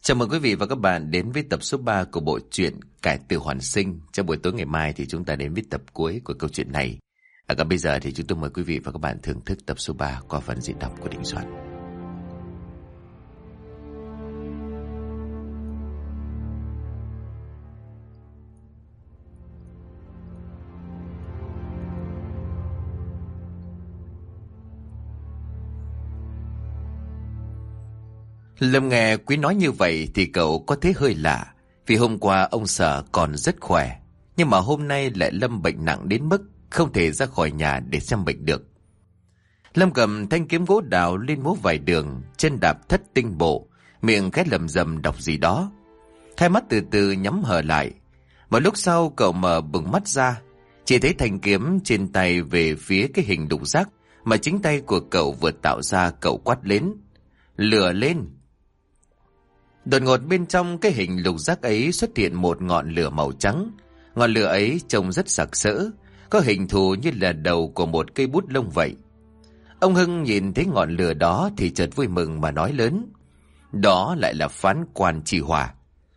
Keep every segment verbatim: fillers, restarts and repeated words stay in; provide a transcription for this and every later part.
Chào mừng quý vị và các bạn đến với tập số ba của bộ truyện Cải Tử Hoàn Sinh. Trong buổi tối ngày mai thì chúng ta đến với tập cuối của câu chuyện này. À, còn bây giờ thì chúng tôi mời quý vị và các bạn thưởng thức tập số ba qua phần diễn đọc của Đình Soạn. Lâm nghe Quý nói như vậy thì cậu có thấy hơi lạ, vì hôm qua ông Sở còn rất khỏe, nhưng mà hôm nay lại Lâm bệnh nặng đến mức không thể ra khỏi nhà để xem bệnh được. Lâm cầm thanh kiếm gỗ đào lên múa vài đường, chân đạp thất tinh bộ, miệng khẽ lầm rầm đọc gì đó. Hai mắt từ từ nhắm hờ lại. Một lúc sau cậu mở bừng mắt ra, chỉ thấy thanh kiếm trên tay về phía cái hình đục giác mà chính tay của cậu vừa tạo ra. Cậu quát lên: "Lửa lên!" Đột ngột bên trong cái hình lục giác ấy xuất hiện một ngọn lửa màu trắng. Ngọn lửa ấy trông rất sặc sỡ, có hình thù như là đầu của một cây bút lông vậy. Ông Hưng nhìn thấy ngọn lửa đó thì chợt vui mừng mà nói lớn: "Đó lại là phán quan chi hỏa."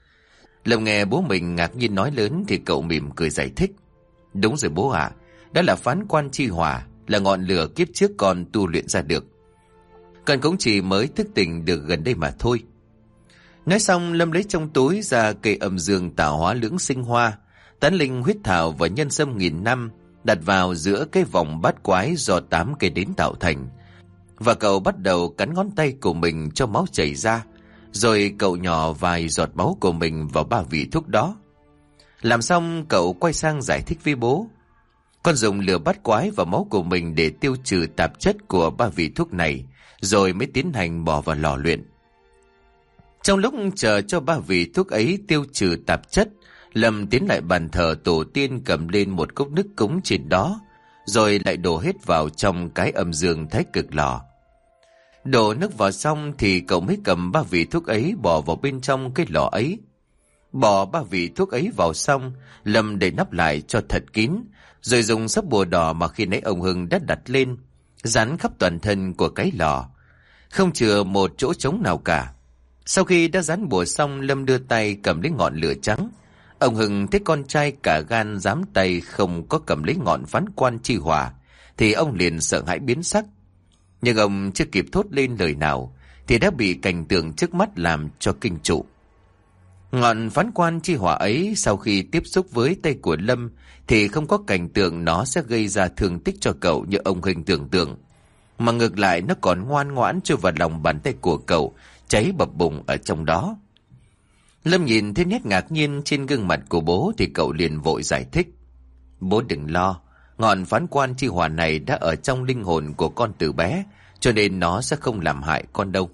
Lâm nghe bố mình ngạc nhiên nói lớn thì cậu mỉm cười giải thích: "Đúng rồi bố ạ, à, đó là phán quan chi hỏa, là ngọn lửa kiếp trước con tu luyện ra được. Con cũng chỉ mới thức tỉnh được gần đây mà thôi." Nói xong Lâm lấy trong túi ra cây âm dương tạo hóa lưỡng sinh hoa, tán linh huyết thảo và nhân sâm nghìn năm, đặt vào giữa cái vòng bát quái do tám cây đến tạo thành. Và cậu bắt đầu cắn ngón tay của mình cho máu chảy ra, rồi cậu nhỏ vài giọt máu của mình vào ba vị thuốc đó. Làm xong cậu quay sang giải thích với bố: "Con dùng lửa bát quái và máu của mình để tiêu trừ tạp chất của ba vị thuốc này, rồi mới tiến hành bỏ vào lò luyện." Trong lúc chờ cho ba vị thuốc ấy tiêu trừ tạp chất, Lâm tiến lại bàn thờ tổ tiên, cầm lên một cốc nước cúng trên đó, rồi lại đổ hết vào trong cái âm dương thái cực lò. Đổ nước vào xong thì cậu mới cầm ba vị thuốc ấy bỏ vào bên trong cái lò ấy. Bỏ ba vị thuốc ấy vào xong, Lâm đậy nắp lại cho thật kín, rồi dùng sấp bùa đỏ mà khi nãy ông Hưng đã đặt lên, dán khắp toàn thân của cái lò, không chừa một chỗ trống nào cả. Sau khi đã dán bùa xong, Lâm đưa tay cầm lấy ngọn lửa trắng. Ông Hưng thấy con trai cả gan dám tay không có cầm lấy ngọn phán quan chi hỏa thì ông liền sợ hãi biến sắc. Nhưng ông chưa kịp thốt lên lời nào thì đã bị cảnh tượng trước mắt làm cho kinh trụ. Ngọn phán quan chi hỏa ấy sau khi tiếp xúc với tay của Lâm thì không có cảnh tượng nó sẽ gây ra thương tích cho cậu như ông Hưng tưởng tượng, mà ngược lại nó còn ngoan ngoãn chui vào lòng bàn tay của cậu, cháy bập bùng ở trong đó. Lâm nhìn thấy nét ngạc nhiên trên gương mặt của bố thì cậu liền vội giải thích: "Bố đừng lo, ngọn phán quan chi hỏa này đã ở trong linh hồn của con từ bé, cho nên nó sẽ không làm hại con đâu."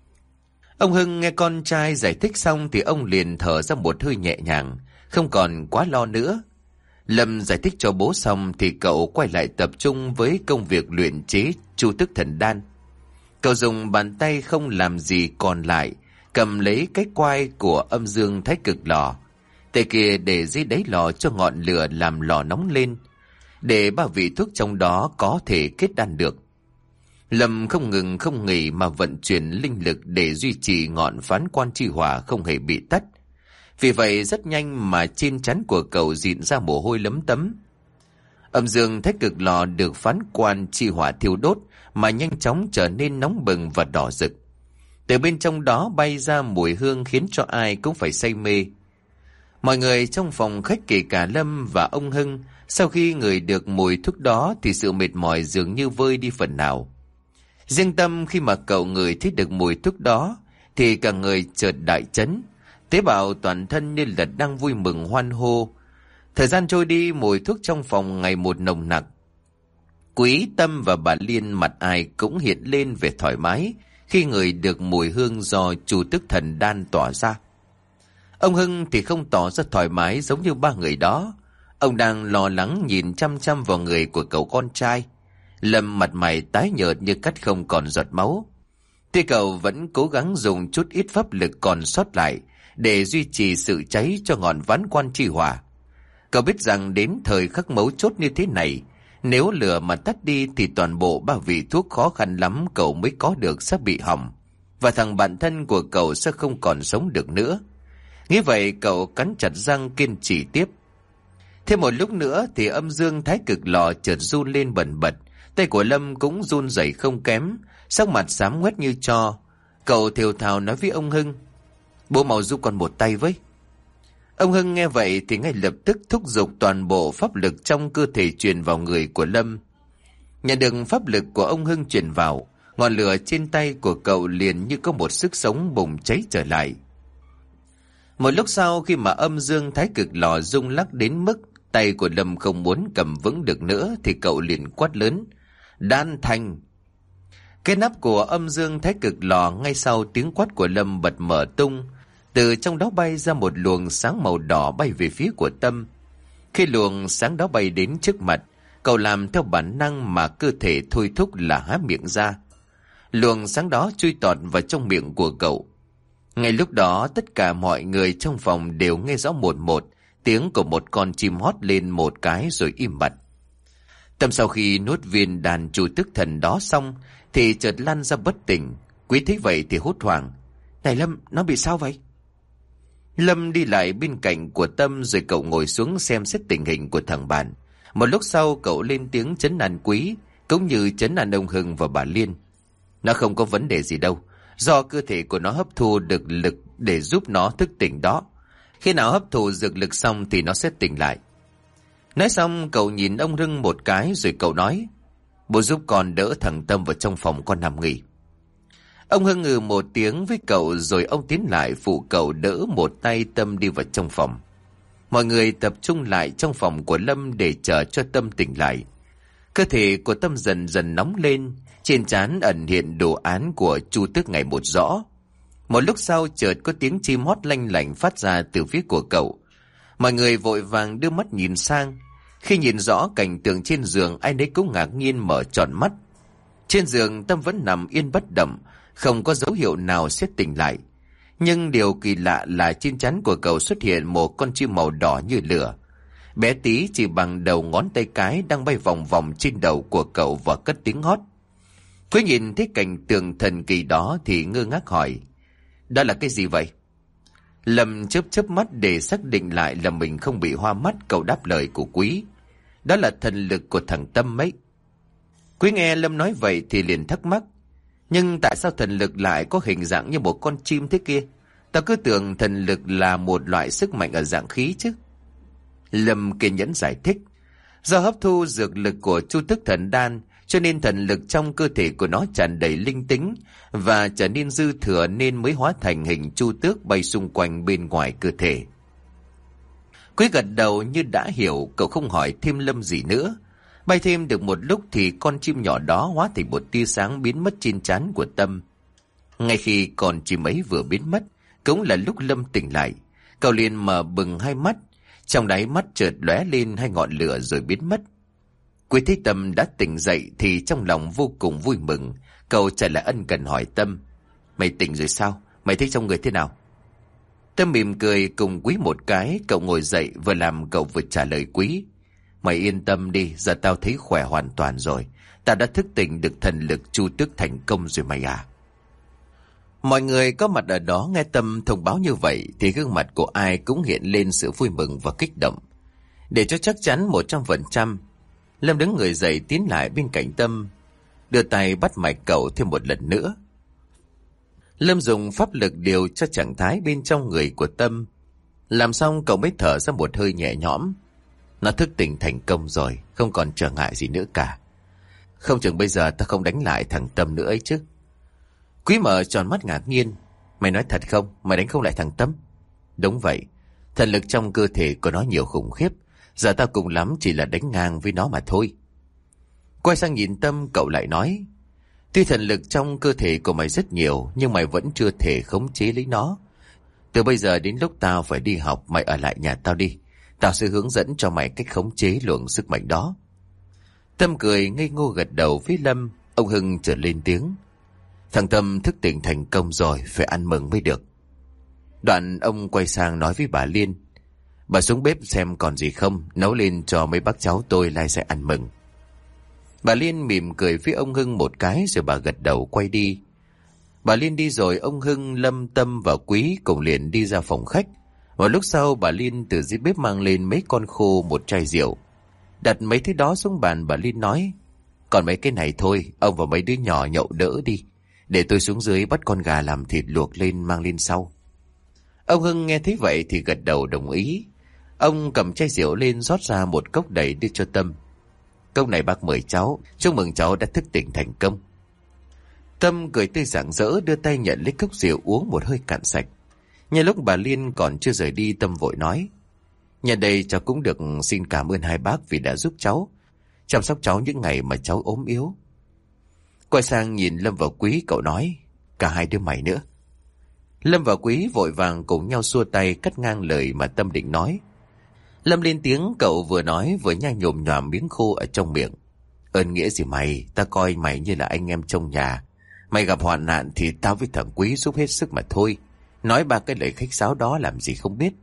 Ông Hưng nghe con trai giải thích xong thì ông liền thở ra một hơi nhẹ nhàng, không còn quá lo nữa. Lâm giải thích cho bố xong thì cậu quay lại tập trung với công việc luyện chế Chu Tức Thần Đan. Cậu dùng bàn tay không làm gì còn lại, cầm lấy cái quai của âm dương thái cực lò, tay kia để dưới đáy lò cho ngọn lửa làm lò nóng lên, để ba vị thuốc trong đó có thể kết đan được. Lâm không ngừng không nghỉ mà vận chuyển linh lực để duy trì ngọn phán quan chi hỏa không hề bị tắt. Vì vậy rất nhanh mà trên trán của cậu rịn ra mồ hôi lấm tấm. Âm dương thái cực lò được phán quan chi hỏa thiêu đốt mà nhanh chóng trở nên nóng bừng và đỏ rực. Từ bên trong đó bay ra mùi hương khiến cho ai cũng phải say mê. Mọi người trong phòng khách kể cả Lâm và ông Hưng, sau khi ngửi được mùi thuốc đó thì sự mệt mỏi dường như vơi đi phần nào. Riêng Tâm khi mà cậu ngửi thấy được mùi thuốc đó thì cả người chợt đại chấn, tế bào toàn thân như là đang vui mừng hoan hô. Thời gian trôi đi, mùi thuốc trong phòng ngày một nồng nặc. Quý, Tâm và bà Liên mặt ai cũng hiện lên vẻ thoải mái khi ngửi được mùi hương do Chu Tức Thần Đan tỏa ra. Ông Hưng thì không tỏ ra thoải mái giống như ba người đó. Ông đang lo lắng nhìn chăm chăm vào người của cậu con trai. Lâm mặt mày tái nhợt như cắt không còn giọt máu. Tuy cậu vẫn cố gắng dùng chút ít pháp lực còn sót lại để duy trì sự cháy cho ngọn ván quan chi hỏa. Cậu biết rằng đến thời khắc mấu chốt như thế này, nếu lửa mà tắt đi thì toàn bộ ba vị thuốc khó khăn lắm cậu mới có được sẽ bị hỏng. và thằng bạn thân của cậu sẽ không còn sống được nữa. Nghĩ vậy cậu cắn chặt răng kiên trì tiếp. Thêm một lúc nữa thì âm dương thái cực lò chợt run lên bần bật, tay của Lâm cũng run rẩy không kém, sắc mặt xám ngoét như tro. Cậu thều thào nói với ông Hưng: "Bố mau giúp con một tay với." Ông Hưng nghe vậy thì ngay lập tức thúc giục toàn bộ pháp lực trong cơ thể truyền vào người của Lâm. Nhận được pháp lực của ông Hưng truyền vào, ngọn lửa trên tay của cậu liền như có một sức sống bùng cháy trở lại. Một lúc sau, khi mà âm dương thái cực lò rung lắc đến mức tay của Lâm không muốn cầm vững được nữa, thì cậu liền quát lớn: "Đan thành!" Cái nắp của âm dương thái cực lò ngay sau tiếng quát của Lâm bật mở tung. Từ trong đó bay ra một luồng sáng màu đỏ bay về phía của Tâm. Khi luồng sáng đó bay đến trước mặt, cậu làm theo bản năng mà cơ thể thôi thúc là há miệng ra. Luồng sáng đó chui tọt vào trong miệng của cậu. Ngay lúc đó tất cả mọi người trong phòng đều nghe rõ một một tiếng của một con chim hót lên một cái rồi im bặt. Tâm sau khi nuốt viên đàn chu tức thần đó xong thì chợt lăn ra bất tỉnh. Quý thấy vậy thì hốt hoảng: "Này Lâm, nó bị sao vậy?" Lâm đi lại bên cạnh của Tâm rồi cậu ngồi xuống xem xét tình hình của thằng bạn. Một lúc sau cậu lên tiếng trấn an Quý, cũng như trấn an ông Hưng và bà Liên. "Nó không có vấn đề gì đâu, do cơ thể của nó hấp thu được lực để giúp nó thức tỉnh đó. Khi nào hấp thụ dược lực xong thì nó sẽ tỉnh lại." Nói xong cậu nhìn ông Hưng một cái rồi cậu nói: "Bố giúp con đỡ thằng Tâm vào trong phòng con nằm nghỉ." Ông Hưng ngừ một tiếng với cậu rồi ông tiến lại phụ cậu đỡ một tay Tâm đi vào trong phòng. Mọi người tập trung lại trong phòng của Lâm để chờ cho Tâm tỉnh lại. Cơ thể của Tâm dần dần nóng lên, trên trán ẩn hiện đồ án của Chu Tước ngày một rõ. Một lúc sau chợt có tiếng chim hót lanh lảnh phát ra từ phía của cậu. Mọi người vội vàng đưa mắt nhìn sang. Khi nhìn rõ cảnh tượng trên giường, ai nấy cũng ngạc nhiên mở tròn mắt. Trên giường Tâm vẫn nằm yên bất động, không có dấu hiệu nào sẽ tỉnh lại. Nhưng điều kỳ lạ là trên trán của cậu xuất hiện một con chim màu đỏ như lửa. Bé tí chỉ bằng đầu ngón tay cái đang bay vòng vòng trên đầu của cậu và cất tiếng hót. Quý nhìn thấy cảnh tượng thần kỳ đó thì ngơ ngác hỏi: "Đó là cái gì vậy?" Lâm chớp chớp mắt để xác định lại là mình không bị hoa mắt, cậu đáp lời của Quý: "Đó là thần lực của thằng Tâm ấy." Quý nghe Lâm nói vậy thì liền thắc mắc: "Nhưng tại sao thần lực lại có hình dạng như một con chim thế kia? Tao cứ tưởng thần lực là một loại sức mạnh ở dạng khí chứ." Lâm kiên nhẫn giải thích: "Do hấp thu dược lực của Chu Tước thần đan, cho nên thần lực trong cơ thể của nó tràn đầy linh tính và trở nên dư thừa, nên mới hóa thành hình chu tước bay xung quanh bên ngoài cơ thể." Quý gật đầu như đã hiểu, cậu không hỏi thêm Lâm gì nữa. Bay thêm được một lúc thì con chim nhỏ đó hóa thành một tia sáng biến mất trên trán của Tâm. Ngay khi con chim ấy vừa biến mất, cũng là lúc Lâm tỉnh lại. Cậu liền mở bừng hai mắt, trong đáy mắt chợt lóe lên hai ngọn lửa rồi biến mất. Quý thấy Tâm đã tỉnh dậy thì trong lòng vô cùng vui mừng. Cậu trả lại ân cần hỏi Tâm: "Mày tỉnh rồi sao? Mày thấy trong người thế nào?" Tâm mỉm cười cùng Quý một cái, cậu ngồi dậy vừa làm cậu vừa trả lời Quý: "Mày yên tâm đi, giờ tao thấy khỏe hoàn toàn rồi. Tao đã thức tỉnh được thần lực Chu Tước thành công rồi mày à." Mọi người có mặt ở đó nghe Tâm thông báo như vậy thì gương mặt của ai cũng hiện lên sự vui mừng và kích động. Để cho chắc chắn một trăm phần trăm, Lâm đứng người dậy tiến lại bên cạnh Tâm, đưa tay bắt mạch cậu thêm một lần nữa. Lâm dùng pháp lực điều cho trạng thái bên trong người của Tâm. Làm xong cậu mới thở ra một hơi nhẹ nhõm. Nó thức tỉnh thành công rồi, không còn trở ngại gì nữa cả. Không chừng bây giờ ta không đánh lại thằng Tâm nữa ấy chứ. Quý mở tròn mắt ngạc nhiên: "Mày nói thật không? Mày đánh không lại thằng Tâm?" "Đúng vậy, thần lực trong cơ thể của nó nhiều khủng khiếp. Giờ tao cùng lắm chỉ là đánh ngang với nó mà thôi." Quay sang nhìn Tâm, cậu lại nói: "Tuy thần lực trong cơ thể của mày rất nhiều, nhưng mày vẫn chưa thể khống chế lấy nó. Từ bây giờ đến lúc tao phải đi học, mày ở lại nhà tao đi. Tao sẽ hướng dẫn cho mày cách khống chế luồng sức mạnh đó." Tâm cười ngây ngô gật đầu với Lâm. Ông Hưng trở lên tiếng: "Thằng Tâm thức tỉnh thành công rồi, phải ăn mừng mới được." Đoạn ông quay sang nói với bà Liên: "Bà xuống bếp xem còn gì không, nấu lên cho mấy bác cháu tôi lai sẽ ăn mừng." Bà Liên mỉm cười với ông Hưng một cái rồi bà gật đầu quay đi. Bà Liên đi rồi, ông Hưng, Lâm, Tâm và Quý cùng liền đi ra phòng khách. Một lúc sau bà Liên từ dưới bếp mang lên mấy con khô, một chai rượu. Đặt mấy thứ đó xuống bàn, bà Liên nói: còn mấy cái này thôi, ông và mấy đứa nhỏ nhậu đỡ đi. Để tôi xuống dưới bắt con gà làm thịt luộc lên mang lên sau. Ông Hưng nghe thấy vậy thì gật đầu đồng ý. Ông cầm chai rượu lên rót ra một cốc đầy đưa cho Tâm. Cốc này bác mời cháu, chúc mừng cháu đã thức tỉnh thành công. Tâm cười tươi rạng rỡ đưa tay nhận lấy cốc rượu uống một hơi cạn sạch. Nhân lúc bà Liên còn chưa rời đi, Tâm vội nói: nhân đây cháu cũng được xin cảm ơn hai bác vì đã giúp cháu, chăm sóc cháu những ngày mà cháu ốm yếu. Quay sang nhìn Lâm và Quý, cậu nói: cả hai đứa mày nữa. Lâm và Quý vội vàng cùng nhau xua tay cắt ngang lời mà Tâm định nói. Lâm lên tiếng, cậu vừa nói vừa nhai nhồm nhòm miếng khô ở trong miệng. Ơn nghĩa gì mày, ta coi mày như là anh em trong nhà. Mày gặp hoạn nạn thì tao với thằng Quý giúp hết sức mà thôi. Nói ba cái lời khách sáo đó làm gì không biết.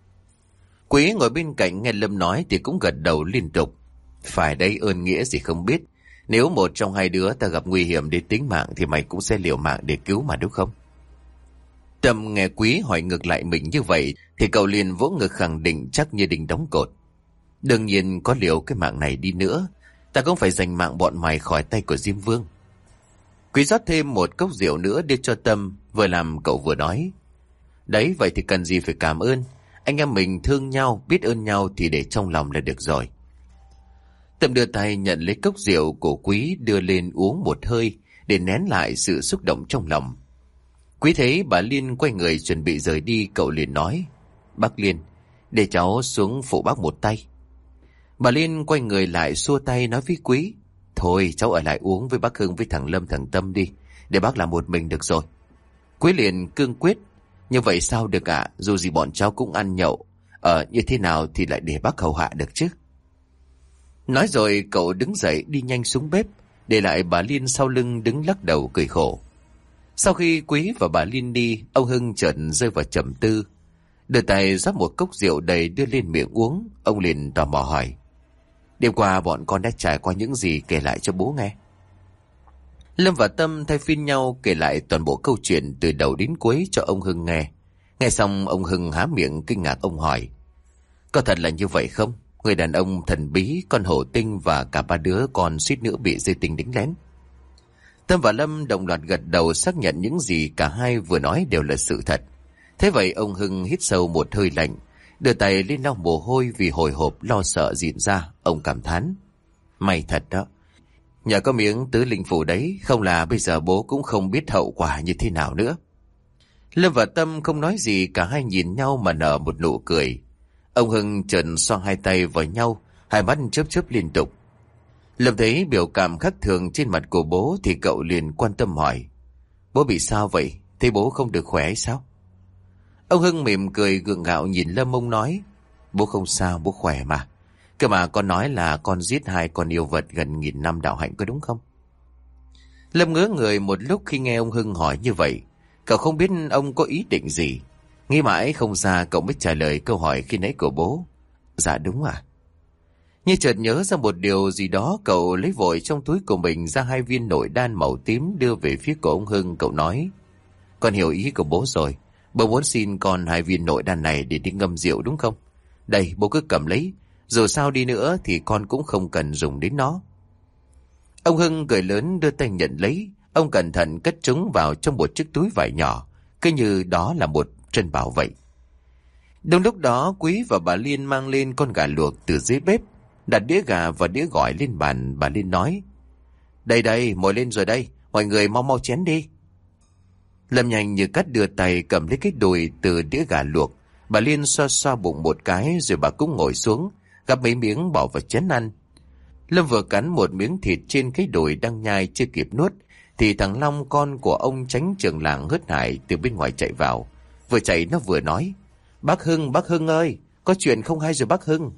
Quý ngồi bên cạnh nghe Lâm nói thì cũng gật đầu liên tục. Phải đấy, ơn nghĩa gì không biết. Nếu một trong hai đứa ta gặp nguy hiểm đến tính mạng thì mày cũng sẽ liều mạng để cứu mà, đúng không? Tâm nghe Quý hỏi ngược lại mình như vậy thì cậu liền vỗ ngực khẳng định chắc như đinh đóng cột. Đương nhiên, có liều cái mạng này đi nữa, ta cũng phải giành mạng bọn mày khỏi tay của Diêm Vương. Quý rót thêm một cốc rượu nữa đưa cho Tâm, vừa làm cậu vừa nói: đấy, vậy thì cần gì phải cảm ơn. Anh em mình thương nhau, biết ơn nhau thì để trong lòng là được rồi. Tâm đưa tay nhận lấy cốc rượu của Quý đưa lên uống một hơi để nén lại sự xúc động trong lòng. Quý thấy bà Liên quay người chuẩn bị rời đi, cậu liền nói: bác Liên, để cháu xuống phụ bác một tay. Bà Liên quay người lại xua tay nói với Quý: thôi cháu ở lại uống với bác Hưng với thằng Lâm thằng Tâm đi, để bác làm một mình được rồi. Quý liền cương quyết: như vậy sao được ạ, à? Dù gì bọn cháu cũng ăn nhậu, Ờ như thế nào thì lại để bác hầu hạ được chứ. Nói rồi cậu đứng dậy đi nhanh xuống bếp, để lại bà Liên sau lưng đứng lắc đầu cười khổ. Sau khi Quý và bà Liên đi, ông Hưng chợt rơi vào trầm tư. Đưa tay rót một cốc rượu đầy đưa lên miệng uống. Ông liền tò mò hỏi: đêm qua bọn con đã trải qua những gì, kể lại cho bố nghe. Lâm và Tâm thay phiên nhau kể lại toàn bộ câu chuyện từ đầu đến cuối cho ông Hưng nghe. Nghe xong ông Hưng há miệng kinh ngạc, ông hỏi: có thật là như vậy không? Người đàn ông thần bí, con hổ tinh và cả ba đứa con suýt nữa bị dây tinh đánh lén. Tâm và Lâm đồng loạt gật đầu xác nhận những gì cả hai vừa nói đều là sự thật. Thế vậy ông Hưng hít sâu một hơi lạnh, đưa tay lên lau mồ hôi vì hồi hộp lo sợ diễn ra. Ông cảm thán: may thật đó, nhờ có miếng tứ linh phù đấy, không là bây giờ bố cũng không biết hậu quả như thế nào nữa. Lâm và Tâm không nói gì, cả hai nhìn nhau mà nở một nụ cười. Ông Hưng chợt xoa hai tay vào nhau, hai mắt chớp chớp liên tục. Lâm thấy biểu cảm khác thường trên mặt của bố thì cậu liền quan tâm hỏi: bố bị sao vậy? Thấy bố không được khỏe hay sao? Ông Hưng mỉm cười gượng gạo nhìn Lâm, ông nói: bố không sao, bố khỏe mà. Cơ mà con nói là con giết hai con yêu vật gần nghìn năm đạo hạnh, có đúng không? Lâm ngớ người một lúc khi nghe ông Hưng hỏi như vậy. Cậu không biết ông có ý định gì. Nghĩ mãi không ra, cậu mới trả lời câu hỏi khi nãy của bố: dạ đúng à. Như chợt nhớ ra một điều gì đó, cậu lấy vội trong túi của mình ra hai viên nội đan màu tím đưa về phía của ông Hưng. Cậu nói: con hiểu ý của bố rồi. Bố muốn xin con hai viên nội đan này để đi ngâm rượu đúng không? Đây, bố cứ cầm lấy. Dù sao đi nữa thì con cũng không cần dùng đến nó. Ông Hưng cười lớn đưa tay nhận lấy. Ông cẩn thận cất chúng vào trong một chiếc túi vải nhỏ, cứ như đó là một trân bảo vậy. Đúng lúc đó Quý và bà Liên mang lên con gà luộc từ dưới bếp, đặt đĩa gà và đĩa gỏi lên bàn. Bà Liên nói: đây đây, mồi lên rồi đây, mọi người mau mau chén đi. Lâm nhanh như cắt đưa tay cầm lấy cái đùi từ đĩa gà luộc. Bà Liên xoa xoa bụng một cái rồi bà cũng ngồi xuống, gắp mấy miếng bỏ vào chén ăn. Lâm vừa cắn một miếng thịt trên cái đùi đang nhai chưa kịp nuốt thì thằng Long, con của ông Chánh trưởng làng Hớt Hải, từ bên ngoài chạy vào. Vừa chạy nó vừa nói: bác Hưng, bác Hưng ơi, có chuyện không hay rồi bác Hưng.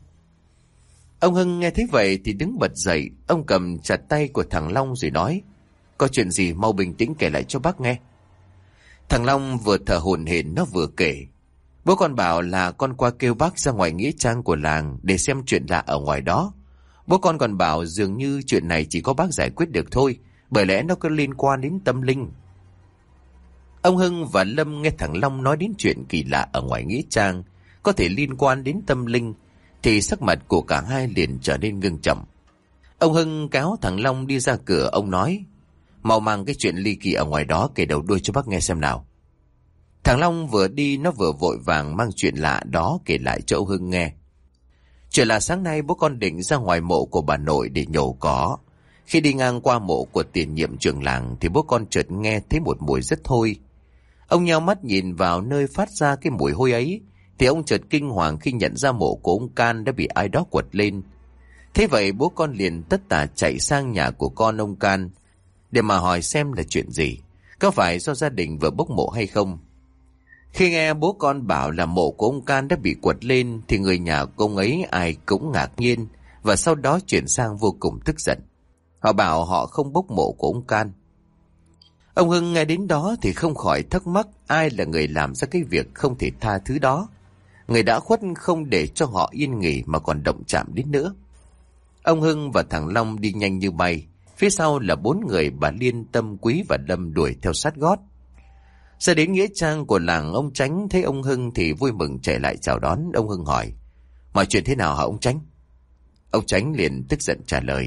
Ông Hưng nghe thấy vậy thì đứng bật dậy. Ông cầm chặt tay của thằng Long rồi nói: có chuyện gì mau bình tĩnh kể lại cho bác nghe. Thằng Long vừa thở hổn hển nó vừa kể: bố con bảo là con qua kêu bác ra ngoài nghĩa trang của làng để xem chuyện lạ ở ngoài đó. Bố con còn bảo dường như chuyện này chỉ có bác giải quyết được thôi, bởi lẽ nó có liên quan đến tâm linh. Ông Hưng và Lâm nghe thằng Long nói đến chuyện kỳ lạ ở ngoài nghĩa trang, có thể liên quan đến tâm linh, thì sắc mặt của cả hai liền trở nên ngưng trọng. Ông Hưng kéo thằng Long đi ra cửa, ông nói: mau mang cái chuyện ly kỳ ở ngoài đó kể đầu đuôi cho bác nghe xem nào. Thằng Long vừa đi nó vừa vội vàng mang chuyện lạ đó kể lại cho ông Hưng nghe. Chuyện là sáng nay bố con định ra ngoài mộ của bà nội để nhổ cỏ. Khi đi ngang qua mộ của tiền nhiệm trưởng làng thì bố con chợt nghe thấy một mùi rất hôi. Ông nheo mắt nhìn vào nơi phát ra cái mùi hôi ấy thì ông chợt kinh hoàng khi nhận ra mộ của ông Can đã bị ai đó quật lên. Thế vậy bố con liền tất tả chạy sang nhà của con ông Can để mà hỏi xem là chuyện gì, có phải do gia đình vừa bốc mộ hay không. Khi nghe bố con bảo là mộ của ông Can đã bị quật lên thì người nhà của ông ấy ai cũng ngạc nhiên và sau đó chuyển sang vô cùng tức giận. Họ bảo họ không bốc mộ của ông Can. Ông Hưng nghe đến đó thì không khỏi thắc mắc ai là người làm ra cái việc không thể tha thứ đó. Người đã khuất không để cho họ yên nghỉ mà còn động chạm đến nữa. Ông Hưng và thằng Long đi nhanh như bay. Phía sau là bốn người bà Liên, Tâm, Quý và Lâm đuổi theo sát gót. Ra đến nghĩa trang của làng, ông Chánh thấy ông Hưng thì vui mừng chạy lại chào đón. Ông Hưng hỏi: mọi chuyện thế nào hả ông Chánh? Ông Chánh liền tức giận trả lời: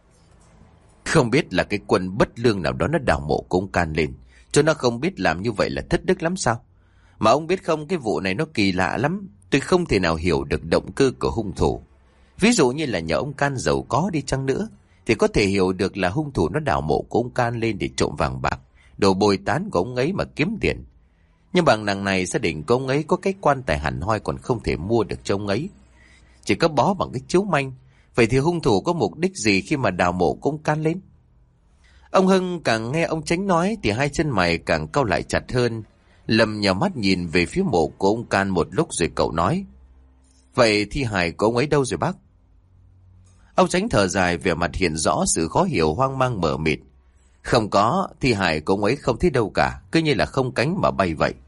không biết là cái quân bất lương nào đó nó đào mộ của ông Can lên, cho nó không biết làm như vậy là thất đức lắm sao? Mà ông biết không, cái vụ này nó kỳ lạ lắm. Tôi không thể nào hiểu được động cơ của hung thủ. Ví dụ như là nhà ông Can giàu có đi chăng nữa thì có thể hiểu được là hung thủ nó đào mộ của ông Can lên để trộm vàng bạc, đồ bồi tán của ông ấy mà kiếm tiền. Nhưng bằng đằng này gia đình của ông ấy có cái quan tài hẳn hoi còn không thể mua được cho ông ấy, chỉ có bó bằng cái chiếu manh. Vậy thì hung thủ có mục đích gì khi mà đào mộ của ông Can lên? Ông Hưng càng nghe ông Chánh nói thì hai chân mày càng cau lại chặt hơn. Lâm nhào mắt nhìn về phía mộ của ông Can một lúc rồi cậu nói: vậy thi hài của ông ấy đâu rồi bác? Ông Chánh thở dài, vẻ mặt hiện rõ sự khó hiểu, hoang mang mờ mịt. Không có, thi hài của ông ấy không thấy đâu cả, cứ như là không cánh mà bay vậy.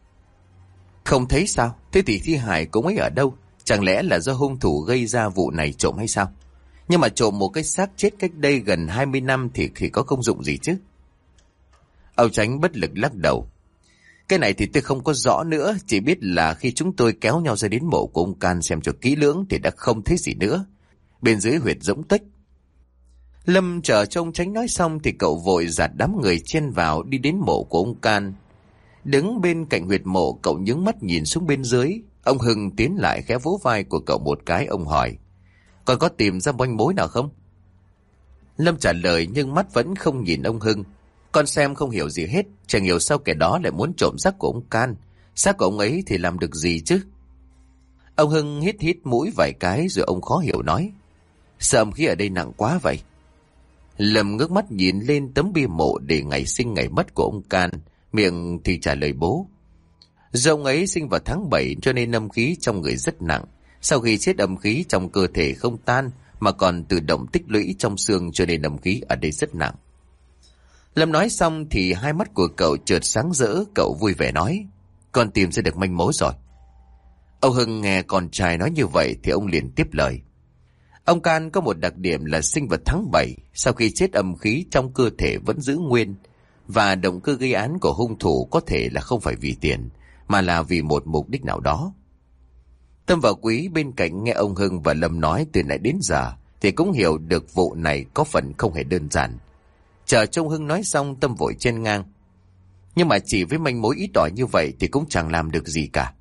Không thấy sao? Thế thì thi hài của ông ấy ở đâu? Chẳng lẽ là do hung thủ gây ra vụ này trộm hay sao? Nhưng mà trộm một cái xác chết cách đây gần hai mươi năm thì, thì có công dụng gì chứ? Ông Chánh bất lực lắc đầu. Cái này thì tôi không có rõ nữa, chỉ biết là khi chúng tôi kéo nhau ra đến mộ của ông Can xem cho kỹ lưỡng thì đã không thấy gì nữa. Bên dưới huyệt rỗng tuếch. Lâm chờ cho ông Chánh nói xong thì cậu vội dạt đám người chen vào đi đến mộ của ông Can. Đứng bên cạnh huyệt mộ, cậu nhướng mắt nhìn xuống bên dưới. Ông Hưng tiến lại khẽ vỗ vai của cậu một cái, ông hỏi: con có tìm ra manh mối nào không? Lâm trả lời nhưng mắt vẫn không nhìn ông Hưng. Con xem không hiểu gì hết, chẳng hiểu sao kẻ đó lại muốn trộm xác của ông Can. Xác của ông ấy thì làm được gì chứ? Ông Hưng hít hít mũi vài cái rồi ông khó hiểu nói: sao âm khí ở đây nặng quá vậy? Lâm ngước mắt nhìn lên tấm bia mộ để ngày sinh ngày mất của ông Can, miệng thì trả lời bố: do ông ấy sinh vào tháng bảy cho nên âm khí trong người rất nặng. Sau khi chết âm khí trong cơ thể không tan mà còn tự động tích lũy trong xương cho nên âm khí ở đây rất nặng. Lâm nói xong thì hai mắt của cậu chợt sáng rỡ, cậu vui vẻ nói: con tìm ra được manh mối rồi. Ông Hưng nghe con trai nói như vậy thì ông liền tiếp lời: ông Can có một đặc điểm là sinh vào tháng bảy, sau khi chết âm khí trong cơ thể vẫn giữ nguyên, và động cơ gây án của hung thủ có thể là không phải vì tiền mà là vì một mục đích nào đó. Tâm và Quý bên cạnh nghe ông Hưng và Lâm nói từ nãy đến giờ thì cũng hiểu được vụ này có phần không hề đơn giản. Chờ trông Hưng nói xong, Tâm vội chen ngang: nhưng mà chỉ với manh mối ít ỏi như vậy thì cũng chẳng làm được gì cả.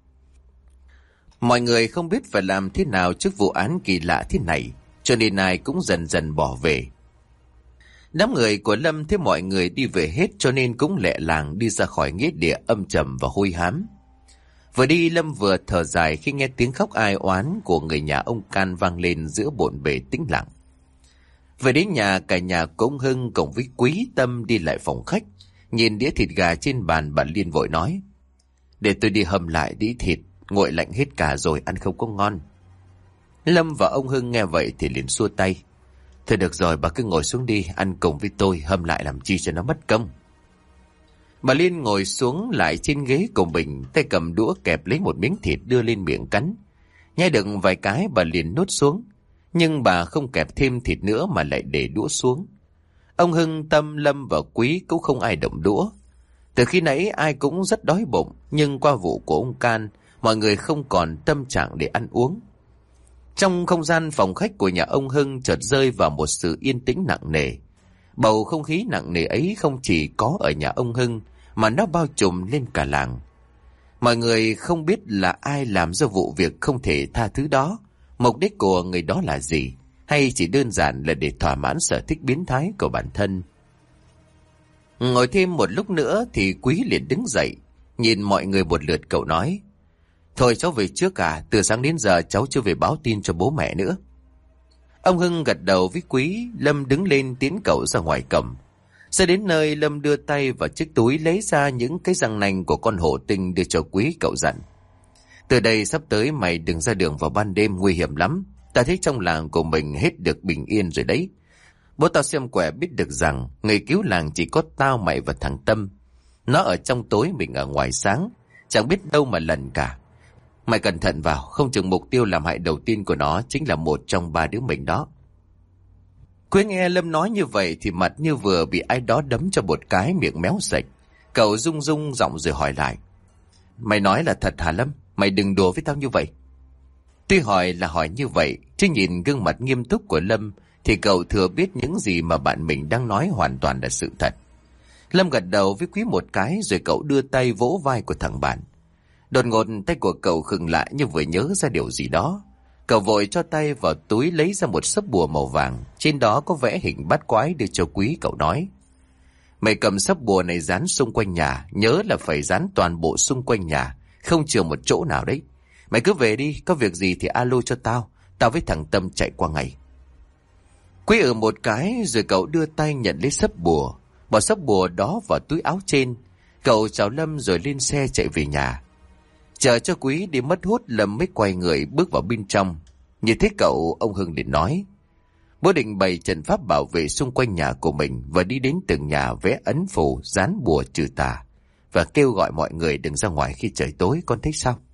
Mọi người không biết phải làm thế nào trước vụ án kỳ lạ thế này, cho nên ai cũng dần dần bỏ về. Đám người của Lâm thấy mọi người đi về hết cho nên cũng lẹ làng đi ra khỏi nghĩa địa âm trầm và hôi hám. Vừa đi Lâm vừa thở dài khi nghe tiếng khóc ai oán của người nhà ông Can vang lên giữa bộn bề tĩnh lặng. Về đến nhà, cả nhà của ông Hưng cùng với Quý, Tâm đi lại phòng khách. Nhìn đĩa thịt gà trên bàn, bà Liên vội nói: để tôi đi hầm lại đĩa thịt, nguội lạnh hết cả rồi, ăn không có ngon. Lâm và ông Hưng nghe vậy thì liền xua tay: thôi được rồi, bà cứ ngồi xuống đi, ăn cùng với tôi, hâm lại làm chi cho nó mất công. Bà Liên ngồi xuống lại trên ghế của mình, tay cầm đũa kẹp lấy một miếng thịt đưa lên miệng cắn. Nhai được vài cái bà liền nuốt xuống, nhưng bà không kẹp thêm thịt nữa mà lại để đũa xuống. Ông Hưng, Tâm, Lâm và Quý cũng không ai động đũa. Từ khi nãy ai cũng rất đói bụng, nhưng qua vụ của ông Can, mọi người không còn tâm trạng để ăn uống. Trong không gian phòng khách của nhà ông Hưng chợt rơi vào một sự yên tĩnh nặng nề. Bầu không khí nặng nề ấy không chỉ có ở nhà ông Hưng, mà nó bao trùm lên cả làng. Mọi người không biết là ai làm ra vụ việc không thể tha thứ đó, mục đích của người đó là gì, hay chỉ đơn giản là để thỏa mãn sở thích biến thái của bản thân. Ngồi thêm một lúc nữa thì Quý liền đứng dậy, nhìn mọi người một lượt, cậu nói: Thôi cháu về trước à, từ sáng đến giờ cháu chưa về báo tin cho bố mẹ nữa. Ông Hưng gật đầu với Quý. Lâm đứng lên tiến cậu ra ngoài cổng. Ra đến nơi, Lâm đưa tay vào chiếc túi lấy ra những cái răng nanh của con hổ tinh đưa cho Quý. Cậu dặn: Từ đây sắp tới mày đừng ra đường vào ban đêm, nguy hiểm lắm. Ta thấy trong làng của mình hết được bình yên rồi đấy. Bố tao xem quẻ biết được rằng người cứu làng chỉ có tao, mày và thằng Tâm. Nó ở trong tối, mình ở ngoài sáng, chẳng biết đâu mà lần cả. Mày cẩn thận vào, không chừng mục tiêu làm hại đầu tiên của nó chính là một trong ba đứa mình đó. Quý nghe Lâm nói như vậy thì mặt như vừa bị ai đó đấm cho một cái, miệng méo sạch. Cậu rung rung giọng rồi hỏi lại: Mày nói là thật hả Lâm? Mày đừng đùa với tao như vậy. Tuy hỏi là hỏi như vậy, chứ nhìn gương mặt nghiêm túc của Lâm thì cậu thừa biết những gì mà bạn mình đang nói hoàn toàn là sự thật. Lâm gật đầu với Quý một cái, rồi cậu đưa tay vỗ vai của thằng bạn. Đột ngột tay của cậu khựng lại như vừa nhớ ra điều gì đó. Cậu vội cho tay vào túi lấy ra một sấp bùa màu vàng, trên đó có vẽ hình bát quái đưa cho Quý. Cậu nói: Mày cầm sấp bùa này dán xung quanh nhà, nhớ là phải dán toàn bộ xung quanh nhà, không chừa một chỗ nào đấy. Mày cứ về đi, có việc gì thì alo cho tao, tao với thằng Tâm chạy qua ngay. Quý ở một cái rồi cậu đưa tay nhận lấy sấp bùa, bỏ sấp bùa đó vào túi áo trên. Cậu chào Lâm rồi lên xe chạy về nhà. Chờ cho Quý đi mất hút, Lâm mới quay người bước vào bên trong. Nhìn thấy cậu, ông Hưng liền nói: Bố định bày trận pháp bảo vệ xung quanh nhà của mình và đi đến từng nhà vẽ ấn phù, dán bùa trừ tà, và kêu gọi mọi người đừng ra ngoài khi trời tối, con thấy sao?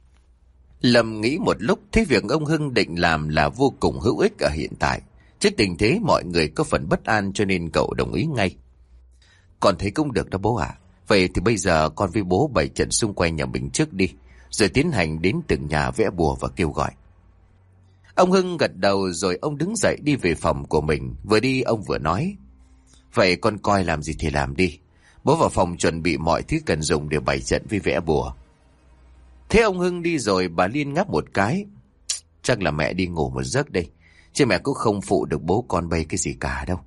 Lâm nghĩ một lúc, thấy việc ông Hưng định làm là vô cùng hữu ích ở hiện tại. Trước tình thế mọi người có phần bất an cho nên cậu đồng ý ngay. Con thấy cũng được đó bố ạ. À. Vậy thì bây giờ con với bố bày trận xung quanh nhà mình trước đi, rồi tiến hành đến từng nhà vẽ bùa và kêu gọi. Ông Hưng gật đầu rồi ông đứng dậy đi về phòng của mình. Vừa đi ông vừa nói: Vậy con coi làm gì thì làm đi. Bố vào phòng chuẩn bị mọi thứ cần dùng để bày trận với vẽ bùa. Thế ông Hưng đi rồi, bà Liên ngáp một cái: Chắc là mẹ đi ngủ một giấc đây, chứ mẹ cũng không phụ được bố con bày cái gì cả đâu.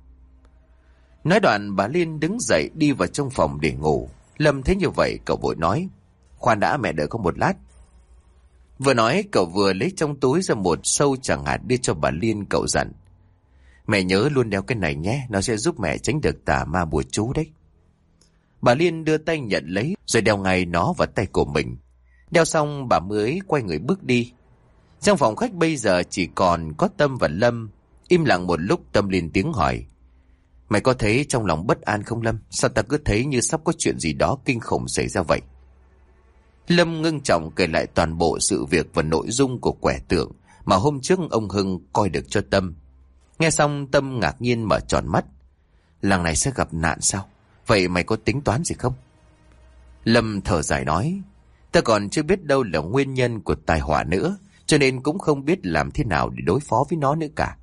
Nói đoạn bà Liên đứng dậy đi vào trong phòng để ngủ. Lâm thấy như vậy cậu vội nói: Khoan đã, mẹ đợi con một lát. Vừa nói cậu vừa lấy trong túi ra một sâu chẳng hạt đưa cho bà Liên. Cậu dặn: Mẹ nhớ luôn đeo cái này nhé, nó sẽ giúp mẹ tránh được tà ma bùa chú đấy. Bà Liên đưa tay nhận lấy rồi đeo ngay nó vào tay của mình. Đeo xong bà mới quay người bước đi. Trong phòng khách bây giờ chỉ còn có Tâm và Lâm. Im lặng một lúc, Tâm lên tiếng hỏi: Mày có thấy trong lòng bất an không Lâm? Sao ta cứ thấy như sắp có chuyện gì đó kinh khủng xảy ra vậy? Lâm ngưng trọng kể lại toàn bộ sự việc và nội dung của quẻ tượng mà hôm trước ông Hưng coi được cho Tâm. Nghe xong Tâm ngạc nhiên mở tròn mắt: Làng này sẽ gặp nạn sao? Vậy mày có tính toán gì không? Lâm thở dài nói: Ta còn chưa biết đâu là nguyên nhân của tai họa nữa, cho nên cũng không biết làm thế nào để đối phó với nó nữa cả.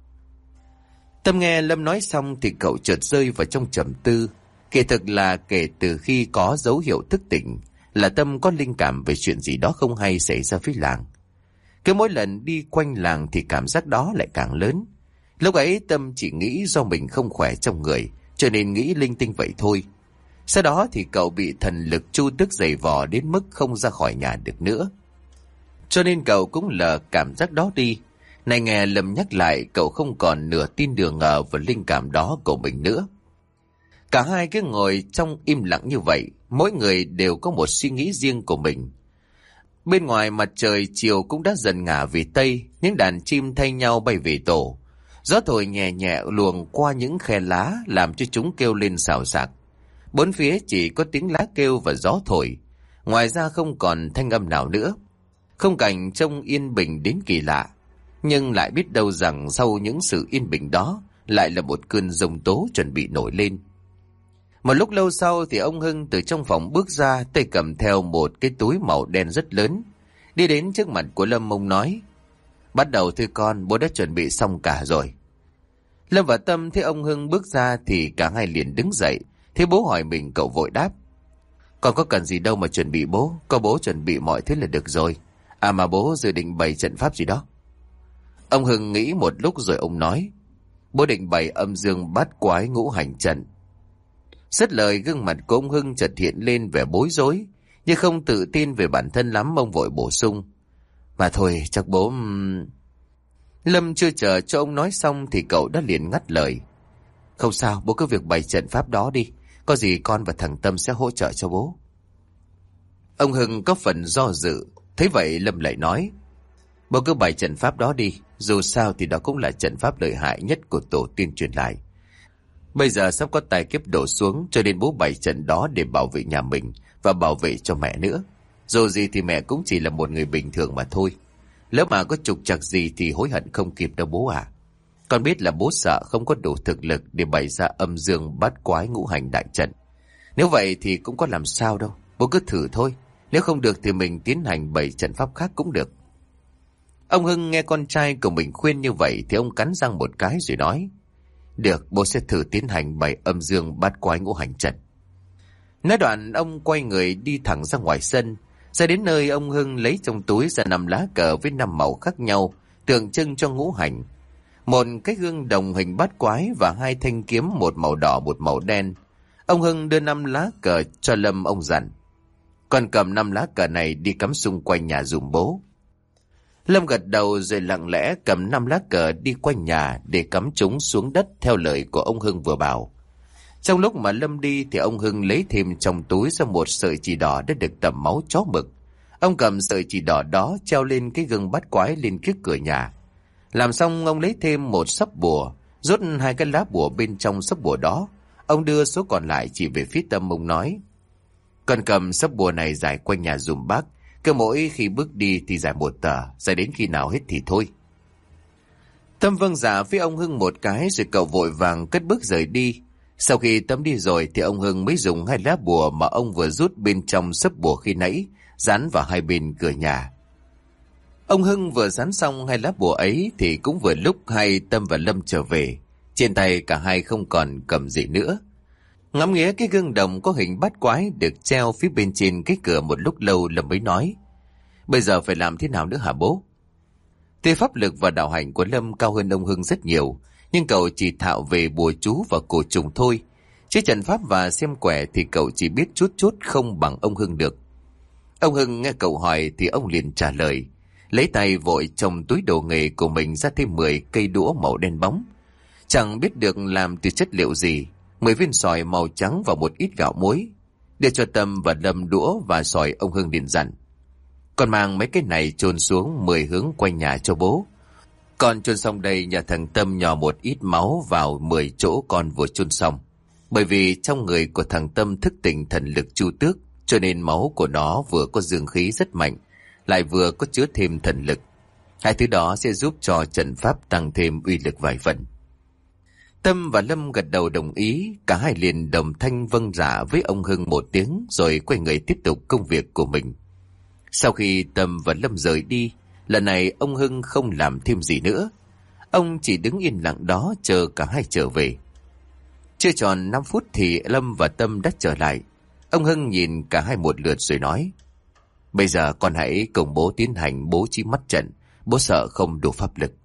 Tâm nghe Lâm nói xong thì cậu chợt rơi vào trong trầm tư. Kể thực là kể từ khi có dấu hiệu thức tỉnh là Tâm có linh cảm về chuyện gì đó không hay xảy ra với làng. Cứ mỗi lần đi quanh làng thì cảm giác đó lại càng lớn. Lúc ấy Tâm chỉ nghĩ do mình không khỏe trong người, cho nên nghĩ linh tinh vậy thôi. Sau đó thì cậu bị thần lực chu tức giày vò đến mức không ra khỏi nhà được nữa, cho nên cậu cũng lờ cảm giác đó đi. Này nghe Lâm nhắc lại, cậu không còn nửa tin đường ngờ vào linh cảm đó của mình nữa. Cả hai cứ ngồi trong im lặng như vậy, mỗi người đều có một suy nghĩ riêng của mình. Bên ngoài mặt trời chiều cũng đã dần ngả về tây, những đàn chim thay nhau bay về tổ. Gió thổi nhẹ nhẹ luồng qua những khe lá làm cho chúng kêu lên xào xạc. Bốn phía chỉ có tiếng lá kêu và gió thổi, ngoài ra không còn thanh âm nào nữa. Khung cảnh trông yên bình đến kỳ lạ, nhưng lại biết đâu rằng sau những sự yên bình đó lại là một cơn giông tố chuẩn bị nổi lên. Một lúc lâu sau thì ông Hưng từ trong phòng bước ra, tay cầm theo một cái túi màu đen rất lớn. Đi đến trước mặt của Lâm, ông nói: "Bắt đầu thôi con, bố đã chuẩn bị xong cả rồi." Lâm và Tâm thấy ông Hưng bước ra thì cả hai liền đứng dậy. Thế bố hỏi mình, cậu vội đáp: "Con có cần gì đâu mà chuẩn bị bố, có bố chuẩn bị mọi thứ là được rồi. À mà bố dự định bày trận pháp gì đó?" Ông Hưng nghĩ một lúc rồi ông nói: "Bố định bày âm dương bát quái ngũ hành trận." Dứt lời, gương mặt của ông Hưng chợt hiện lên vẻ bối rối, nhưng không tự tin về bản thân lắm. Ông vội bổ sung: "Mà thôi, chắc bố..." Lâm chưa chờ cho ông nói xong thì cậu đã liền ngắt lời: "Không sao, bố cứ việc bày trận pháp đó đi. Có gì con và thằng Tâm sẽ hỗ trợ cho bố." Ông Hưng có phần do dự. Thấy vậy Lâm lại nói: "Bố cứ bày trận pháp đó đi. Dù sao thì đó cũng là trận pháp lợi hại nhất của tổ tiên truyền lại. Bây giờ sắp có tai kiếp đổ xuống, cho nên bố bày trận đó để bảo vệ nhà mình và bảo vệ cho mẹ nữa. Dù gì thì mẹ cũng chỉ là một người bình thường mà thôi. Lỡ mà có trục trặc gì thì hối hận không kịp đâu bố à. Con biết là bố sợ không có đủ thực lực để bày ra âm dương bát quái ngũ hành đại trận. Nếu vậy thì cũng có làm sao đâu. Bố cứ thử thôi. Nếu không được thì mình tiến hành bày trận pháp khác cũng được." Ông Hưng nghe con trai của mình khuyên như vậy thì ông cắn răng một cái rồi nói: "Được, bố sẽ thử tiến hành bày âm dương bát quái ngũ hành trận." Nói đoạn ông quay người đi thẳng ra ngoài sân. Ra đến nơi, ông Hưng lấy trong túi ra năm lá cờ với năm màu khác nhau, tượng trưng cho ngũ hành. Một cái gương đồng hình bát quái và hai thanh kiếm, một màu đỏ một màu đen. Ông Hưng đưa năm lá cờ cho Lâm, ông dặn: "Con cầm năm lá cờ này đi cắm xung quanh nhà dùm bố." Lâm gật đầu rồi lặng lẽ cầm năm lá cờ đi quanh nhà để cắm chúng xuống đất theo lời của ông Hưng vừa bảo. Trong lúc mà Lâm đi thì ông Hưng lấy thêm trong túi ra một sợi chỉ đỏ đã được tẩm máu chó mực. Ông cầm sợi chỉ đỏ đó treo lên cái gương bát quái lên trước cửa nhà. Làm xong, ông lấy thêm một sấp bùa, rút hai cái lá bùa bên trong sấp bùa đó. Ông đưa số còn lại chỉ về phía Tâm, ông nói: "Con cầm sấp bùa này giải quanh nhà dùm bác. Cứ mỗi khi bước đi thì giải một tờ, giải đến khi nào hết thì thôi." Tâm vâng dạ với ông Hưng một cái rồi cậu vội vàng cất bước rời đi. Sau khi Tâm đi rồi thì ông Hưng mới dùng hai lá bùa mà ông vừa rút bên trong sấp bùa khi nãy dán vào hai bên cửa nhà. Ông Hưng vừa dán xong hai lá bùa ấy thì cũng vừa lúc hai Tâm và Lâm trở về. Trên tay cả hai không còn cầm gì nữa. Ngắm nghía cái gương đồng có hình bát quái được treo phía bên trên cái cửa một lúc lâu, Lâm mới nói: "Bây giờ phải làm thế nào nữa hả bố?" Tuy pháp lực và đạo hành của Lâm cao hơn ông Hưng rất nhiều, nhưng cậu chỉ thạo về bùa chú và cổ trùng thôi. Chứ trận pháp và xem quẻ thì cậu chỉ biết chút chút, không bằng ông Hưng được. Ông Hưng nghe cậu hỏi thì ông liền trả lời, lấy tay vội trong túi đồ nghề của mình ra thêm mười cây đũa màu đen bóng. Chẳng biết được làm từ chất liệu gì, mười viên sỏi màu trắng và một ít gạo muối. Để cho Tâm và Lâm đũa và sỏi, ông Hưng liền dặn: "Còn mang mấy cái này chôn xuống mười hướng quanh nhà cho bố. Còn chôn xong đây, nhà thằng Tâm nhỏ một ít máu vào mười chỗ con vừa chôn xong. Bởi vì trong người của thằng Tâm thức tỉnh thần lực chu tước, cho nên máu của nó vừa có dương khí rất mạnh, lại vừa có chứa thêm thần lực. Hai thứ đó sẽ giúp cho trận pháp tăng thêm uy lực vài phần." Tâm và Lâm gật đầu đồng ý, cả hai liền đồng thanh vâng dạ với ông Hưng một tiếng rồi quay người tiếp tục công việc của mình. Sau khi Tâm và Lâm rời đi, lần này ông Hưng không làm thêm gì nữa. Ông chỉ đứng yên lặng đó chờ cả hai trở về. Chưa tròn năm phút thì Lâm và Tâm đã trở lại. Ông Hưng nhìn cả hai một lượt rồi nói: "Bây giờ con hãy cùng bố tiến hành bố trí mắt trận, bố sợ không đủ pháp lực."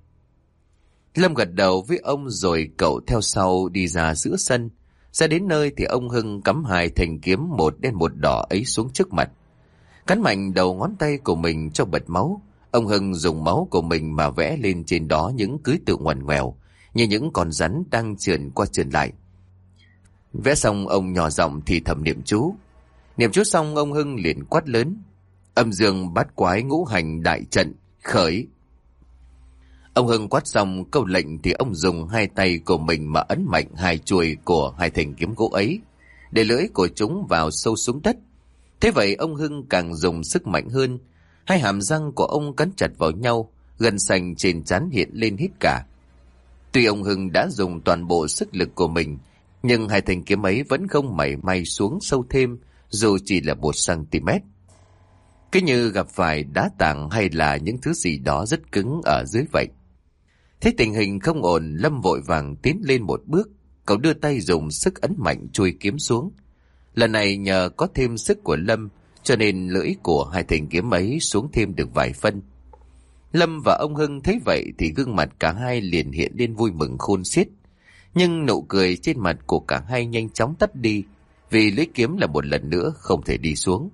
Lâm gật đầu với ông rồi cậu theo sau đi ra giữa sân. Ra đến nơi thì ông Hưng cắm hai thanh kiếm một đen một đỏ ấy xuống trước mặt. Cắn mạnh đầu ngón tay của mình cho bật máu. Ông Hưng dùng máu của mình mà vẽ lên trên đó những ký tự ngoằn ngoèo, như những con rắn đang trườn qua trườn lại. Vẽ xong, ông nhỏ giọng thì thầm niệm chú. Niệm chú xong, ông Hưng liền quát lớn: "Âm dương bát quái ngũ hành đại trận, khởi!" Ông Hưng quát xong câu lệnh thì ông dùng hai tay của mình mà ấn mạnh hai chuôi của hai thanh kiếm gỗ ấy, để lưỡi của chúng vào sâu xuống đất. Thế vậy ông Hưng càng dùng sức mạnh hơn. Hai hàm răng của ông cắn chặt vào nhau, gân xanh trên trán hiện lên hết cả. Tuy ông Hưng đã dùng toàn bộ sức lực của mình, Nhưng hai thanh kiếm ấy vẫn không mảy may xuống sâu thêm, dù chỉ là một xăng-ti-mét. Cứ như gặp phải đá tảng hay là những thứ gì đó rất cứng ở dưới vậy. Thấy tình hình không ổn, Lâm vội vàng tiến lên một bước. Cậu đưa tay dùng sức ấn mạnh chuôi kiếm xuống. Lần này nhờ có thêm sức của Lâm, cho nên lưỡi của hai thanh kiếm ấy xuống thêm được vài phân. Lâm và ông Hưng thấy vậy thì gương mặt cả hai liền hiện lên vui mừng khôn xiết. Nhưng nụ cười trên mặt của cả hai nhanh chóng tắt đi, vì lưỡi kiếm là một lần nữa không thể đi xuống.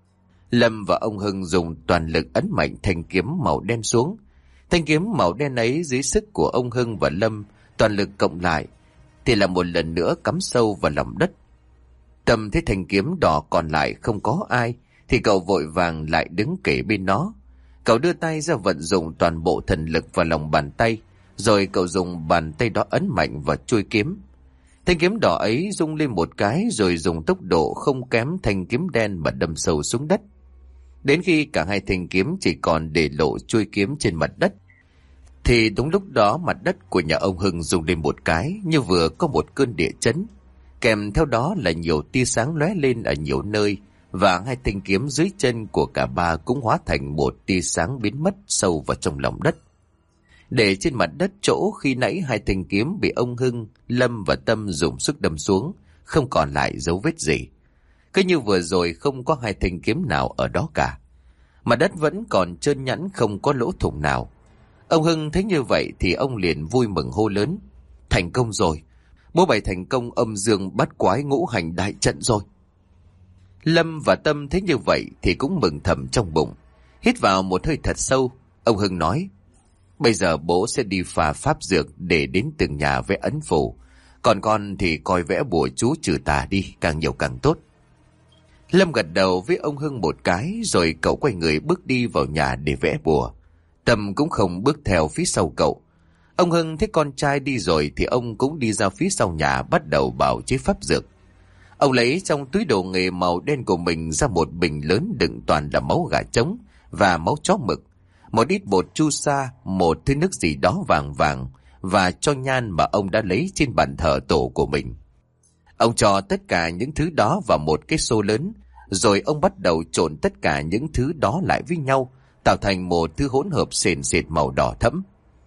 Lâm và ông Hưng dùng toàn lực ấn mạnh thanh kiếm màu đen xuống. Thanh kiếm màu đen ấy dưới sức của ông Hưng và Lâm toàn lực cộng lại thì là một lần nữa cắm sâu vào lòng đất. Tâm thấy thanh kiếm đỏ còn lại không có ai thì cậu vội vàng lại đứng kề bên nó. Cậu đưa tay ra vận dụng toàn bộ thần lực vào lòng bàn tay, rồi cậu dùng bàn tay đó ấn mạnh vào chuôi kiếm. Thanh kiếm đỏ ấy rung lên một cái rồi dùng tốc độ không kém thanh kiếm đen mà đâm sâu xuống đất. Đến khi cả hai thanh kiếm chỉ còn để lộ chuôi kiếm trên mặt đất, thì đúng lúc đó mặt đất của nhà ông Hưng rung lên một cái như vừa có một cơn địa chấn. Kèm theo đó là nhiều tia sáng lóe lên ở nhiều nơi, và hai thanh kiếm dưới chân của cả ba cũng hóa thành một tia sáng biến mất sâu vào trong lòng đất. Để trên mặt đất chỗ khi nãy hai thanh kiếm bị ông Hưng, Lâm và Tâm dùng sức đâm xuống, không còn lại dấu vết gì. Cứ như vừa rồi không có hai thanh kiếm nào ở đó cả. Mặt đất vẫn còn trơn nhẵn, không có lỗ thủng nào. Ông Hưng thấy như vậy thì ông liền vui mừng hô lớn: thành công rồi! Bố bảy thành công âm dương bắt quái ngũ hành đại trận rồi. Lâm và Tâm thấy như vậy thì cũng mừng thầm trong bụng. Hít vào một hơi thật sâu, ông Hưng nói: bây giờ bố sẽ đi phà pháp dược để đến từng nhà vẽ ấn phù. Còn con thì coi vẽ bùa chú trừ tà đi, càng nhiều càng tốt. Lâm gật đầu với ông Hưng một cái, rồi cậu quay người bước đi vào nhà để vẽ bùa. Tâm cũng không bước theo phía sau cậu. Ông Hưng thấy con trai đi rồi thì ông cũng đi ra phía sau nhà bắt đầu bào chế pháp dược. Ông lấy trong túi đồ nghề màu đen của mình ra một bình lớn đựng toàn là máu gà trống và máu chó mực, một ít bột chu sa, một thứ nước gì đó vàng vàng và cho nhan mà ông đã lấy trên bàn thờ tổ của mình. Ông cho tất cả những thứ đó vào một cái xô lớn, rồi ông bắt đầu trộn tất cả những thứ đó lại với nhau, tạo thành một thứ hỗn hợp sền sệt màu đỏ thẫm.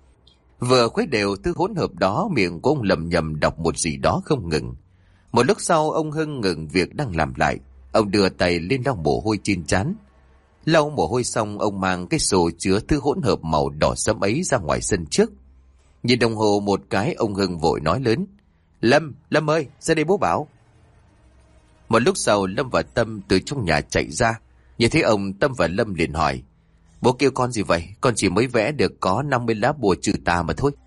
Vừa khuấy đều thứ hỗn hợp đó, miệng của ông lầm nhầm đọc một gì đó không ngừng. Một lúc sau ông Hưng ngừng việc đang làm lại, ông đưa tay lên lau mồ hôi trên trán. Lau mồ hôi xong, ông mang cái xô chứa thứ hỗn hợp màu đỏ sẫm ấy ra ngoài sân trước. Nhìn đồng hồ một cái, ông Hưng vội nói lớn: Lâm, Lâm ơi, ra đây bố bảo. Một lúc sau, Lâm và Tâm từ trong nhà chạy ra. Nhìn thấy ông, Tâm và Lâm liền hỏi: bố kêu con gì vậy? Con chỉ mới vẽ được có năm mươi lá bùa trừ tà mà thôi.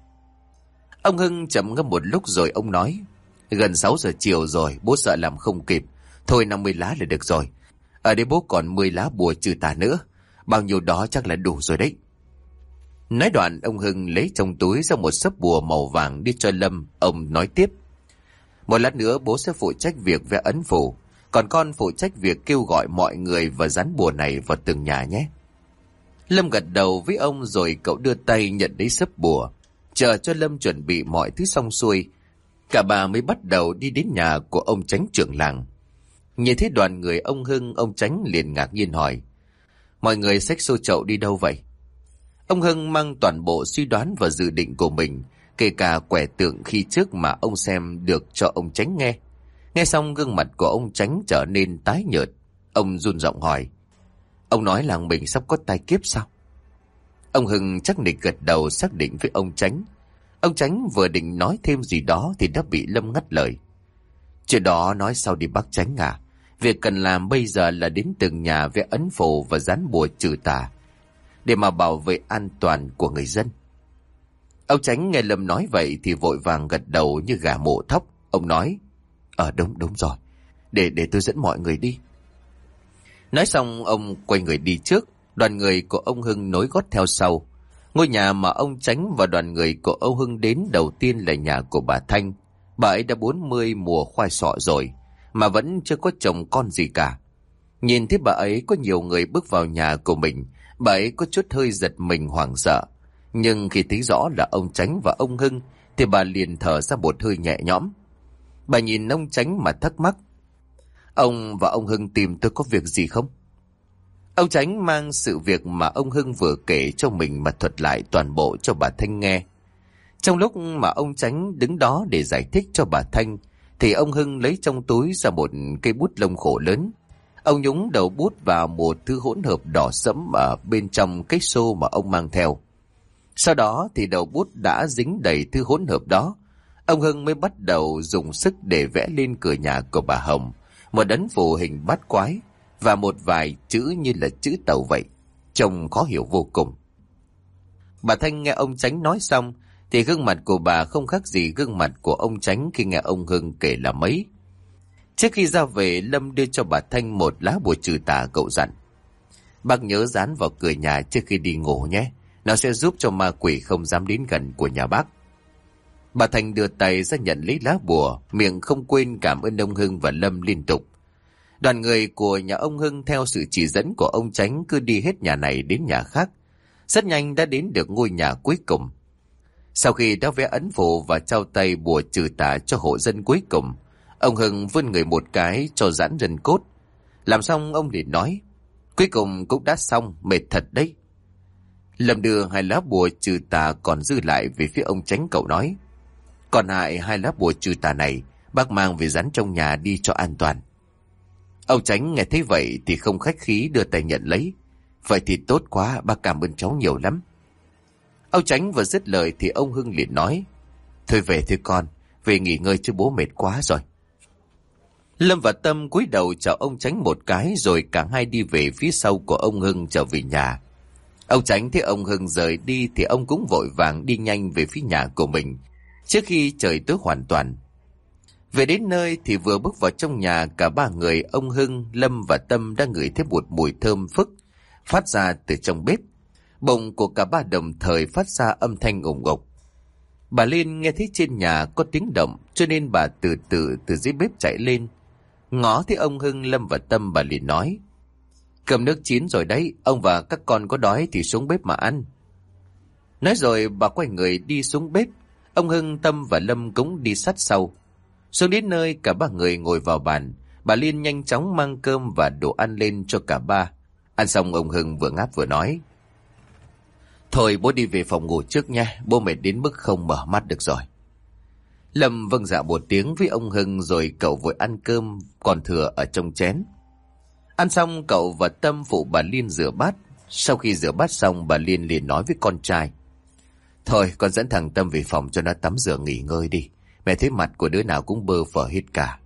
Ông Hưng chậm ngâm một lúc rồi ông nói: gần sáu giờ chiều rồi, bố sợ làm không kịp. Thôi năm mươi lá là được rồi. Ở đây bố còn mười lá bùa trừ tà nữa. Bao nhiêu đó chắc là đủ rồi đấy. Nói đoạn, ông Hưng lấy trong túi ra một xấp bùa màu vàng đi cho Lâm. Ông nói tiếp: một lát nữa bố sẽ phụ trách việc vẽ ấn phù, còn con phụ trách việc kêu gọi mọi người và dán bùa này vào từng nhà nhé. Lâm gật đầu với ông, rồi cậu đưa tay nhận lấy xấp bùa. Chờ cho Lâm chuẩn bị mọi thứ xong xuôi, cả bà mới bắt đầu đi đến nhà của ông Chánh trưởng làng. Nhìn thấy đoàn người ông Hưng, ông Chánh liền ngạc nhiên hỏi: mọi người xách xô chậu đi đâu vậy? Ông Hưng mang toàn bộ suy đoán và dự định của mình, kể cả quẻ tượng khi trước mà ông xem được cho ông Chánh nghe. Nghe xong, gương mặt của ông Chánh trở nên tái nhợt. Ông run giọng hỏi: ông nói làng mình sắp có tai kiếp sao? Ông Hưng chắc nịch gật đầu xác định với ông Chánh. Ông Chánh vừa định nói thêm gì đó thì đã bị Lâm ngắt lời: chuyện đó nói sau đi bác Chánh à. Việc cần làm bây giờ là đến từng nhà vẽ ấn phù và dán bùa trừ tà, để mà bảo vệ an toàn của người dân. Ông Chánh nghe Lâm nói vậy thì vội vàng gật đầu như gà mổ thóc. Ông nói: ờ đúng đúng rồi, để để tôi dẫn mọi người đi. Nói xong, ông quay người đi trước. Đoàn người của ông Hưng nối gót theo sau. Ngôi nhà mà ông Chánh và đoàn người của ông Hưng đến đầu tiên là nhà của bà Thanh. Bà ấy đã bốn mươi mùa khoai sọ rồi mà vẫn chưa có chồng con gì cả. Nhìn thấy bà ấy có nhiều người bước vào nhà của mình, bà ấy có chút hơi giật mình hoảng sợ. Nhưng khi thấy rõ là ông Chánh và ông Hưng thì bà liền thở ra một hơi nhẹ nhõm. Bà nhìn ông Chánh mà thắc mắc. Ông và ông Hưng tìm tôi có việc gì không? Ông Chánh mang sự việc mà ông Hưng vừa kể cho mình mà thuật lại toàn bộ cho bà Thanh nghe. Trong lúc mà ông Chánh đứng đó để giải thích cho bà Thanh, thì ông Hưng lấy trong túi ra một cây bút lông khổ lớn. Ông nhúng đầu bút vào một thứ hỗn hợp đỏ sẫm ở bên trong cái xô mà ông mang theo. Sau đó thì đầu bút đã dính đầy thứ hỗn hợp đó. Ông Hưng mới bắt đầu dùng sức để vẽ lên cửa nhà của bà Hồng một ấn phù hình bát quái và một vài chữ như là chữ tàu vậy, trông khó hiểu vô cùng. Bà Thanh nghe ông Chánh nói xong thì gương mặt của bà không khác gì gương mặt của ông Chánh khi nghe ông Hưng kể là mấy. Trước khi ra về, Lâm đưa cho bà Thanh một lá bùa trừ tà, cậu dặn: bác nhớ dán vào cửa nhà trước khi đi ngủ nhé, nó sẽ giúp cho ma quỷ không dám đến gần của nhà bác. Bà Thanh đưa tay ra nhận lấy lá bùa, miệng không quên cảm ơn ông Hưng và Lâm liên tục. Đoàn người của nhà ông Hưng theo sự chỉ dẫn của ông Chánh cứ đi hết nhà này đến nhà khác. Rất nhanh đã đến được ngôi nhà cuối cùng. Sau khi đã vẽ ấn phù và trao tay bùa trừ tà cho hộ dân cuối cùng, ông Hưng vươn người một cái cho giãn gân cốt. Làm xong ông liền nói: cuối cùng cũng đã xong, mệt thật đấy. Lâm đưa hai lá bùa trừ tà còn dư lại về phía ông Chánh, cậu nói: còn lại hai lá bùa trừ tà này bác mang về dán trong nhà đi cho an toàn. Ông Chánh nghe thấy vậy thì không khách khí đưa tay nhận lấy. Vậy thì tốt quá, bác cảm ơn cháu nhiều lắm. Ông Chánh vừa dứt lời thì ông Hưng liền nói: thôi về thôi con, về nghỉ ngơi chứ bố mệt quá rồi. Lâm và Tâm cúi đầu chào ông Chánh một cái rồi cả hai đi về phía sau của ông Hưng trở về nhà. Ông Chánh thấy ông Hưng rời đi thì ông cũng vội vàng đi nhanh về phía nhà của mình trước khi trời tối hoàn toàn. Về đến nơi thì vừa bước vào trong nhà, cả ba người ông Hưng, Lâm và Tâm đã ngửi thấy một mùi thơm phức phát ra từ trong bếp. Bụng của cả ba đồng thời phát ra âm thanh ủng ục. Bà Liên nghe thấy trên nhà có tiếng động cho nên bà từ từ từ dưới bếp chạy lên. Ngó thấy ông Hưng, Lâm và Tâm, bà liền nói: cơm nước chín rồi đấy, ông và các con có đói thì xuống bếp mà ăn. Nói rồi bà quay người đi xuống bếp. Ông Hưng, Tâm và Lâm cũng đi sát sau. Xuống đến nơi, cả ba người ngồi vào bàn. Bà Liên nhanh chóng mang cơm và đồ ăn lên cho cả ba. Ăn xong, ông Hưng vừa ngáp vừa nói: thôi bố đi về phòng ngủ trước nha, bố mệt đến mức không mở mắt được rồi. Lâm vâng dạ một tiếng với ông Hưng rồi cậu vội ăn cơm còn thừa ở trong chén. Ăn xong, cậu và Tâm phụ bà Liên rửa bát. Sau khi rửa bát xong, bà Liên liền nói với con trai: thôi con dẫn thằng Tâm về phòng cho nó tắm rửa nghỉ ngơi đi, mẹ thấy mặt của đứa nào cũng bơ phờ hết cả.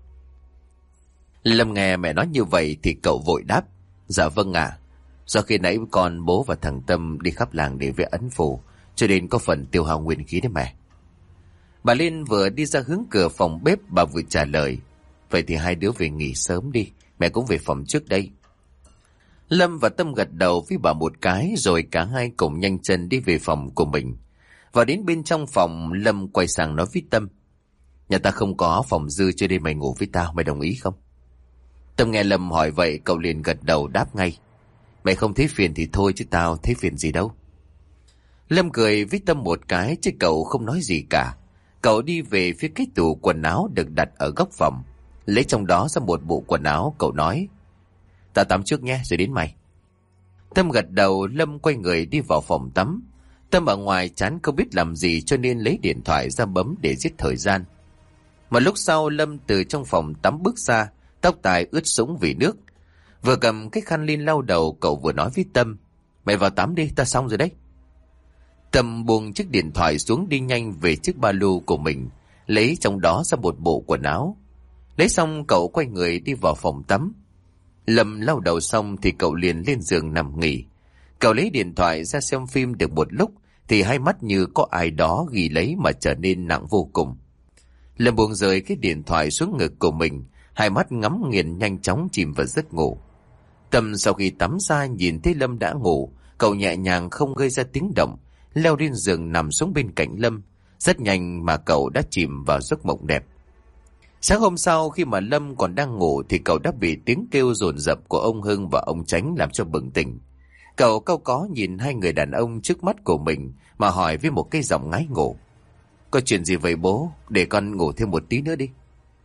Lâm nghe mẹ nói như vậy thì cậu vội đáp: dạ vâng ạ. À. Do khi nãy con, bố và thằng Tâm đi khắp làng để vẽ ấn phù, cho nên có phần tiêu hao nguyên khí đấy mẹ. Bà Liên vừa đi ra hướng cửa phòng bếp, bà vừa trả lời: vậy thì hai đứa về nghỉ sớm đi, mẹ cũng về phòng trước đây. Lâm và Tâm gật đầu với bà một cái rồi cả hai cùng nhanh chân đi về phòng của mình. Vào đến bên trong phòng, Lâm quay sang nói với Tâm: nhà ta không có phòng dư cho nên mày ngủ với tao, mày đồng ý không? Tâm nghe Lâm hỏi vậy, cậu liền gật đầu đáp ngay: mày không thấy phiền thì thôi chứ tao thấy phiền gì đâu. Lâm cười với Tâm một cái chứ cậu không nói gì cả. Cậu đi về phía cái tủ quần áo được đặt ở góc phòng, lấy trong đó ra một bộ quần áo. Cậu nói: tao tắm trước nhé rồi đến mày. Tâm gật đầu. Lâm quay người đi vào phòng tắm. Tâm ở ngoài chán không biết làm gì cho nên lấy điện thoại ra bấm để giết thời gian. Một lúc sau, Lâm từ trong phòng tắm bước ra, tóc tai ướt sũng vì nước. Vừa cầm cái khăn lên lau đầu, cậu vừa nói với Tâm: mày vào tắm đi, ta xong rồi đấy. Tâm buông chiếc điện thoại xuống, đi nhanh về chiếc ba lô của mình, lấy trong đó ra một bộ quần áo. Lấy xong, cậu quay người đi vào phòng tắm. Lâm lau đầu xong thì cậu liền lên giường nằm nghỉ. Cậu lấy điện thoại ra xem phim được một lúc thì hai mắt như có ai đó ghi lấy mà trở nên nặng vô cùng. Lâm buông rời cái điện thoại xuống ngực của mình, hai mắt ngắm nghiền nhanh chóng chìm vào giấc ngủ. Tâm sau khi tắm ra nhìn thấy Lâm đã ngủ, cậu nhẹ nhàng không gây ra tiếng động, leo lên giường nằm xuống bên cạnh Lâm. Rất nhanh mà cậu đã chìm vào giấc mộng đẹp. Sáng hôm sau, khi mà Lâm còn đang ngủ thì cậu đã bị tiếng kêu dồn dập của ông Hưng và ông Chánh làm cho bừng tỉnh. Cậu cau có nhìn hai người đàn ông trước mắt của mình mà hỏi với một cái giọng ngái ngủ: có chuyện gì vậy bố? Để con ngủ thêm một tí nữa đi.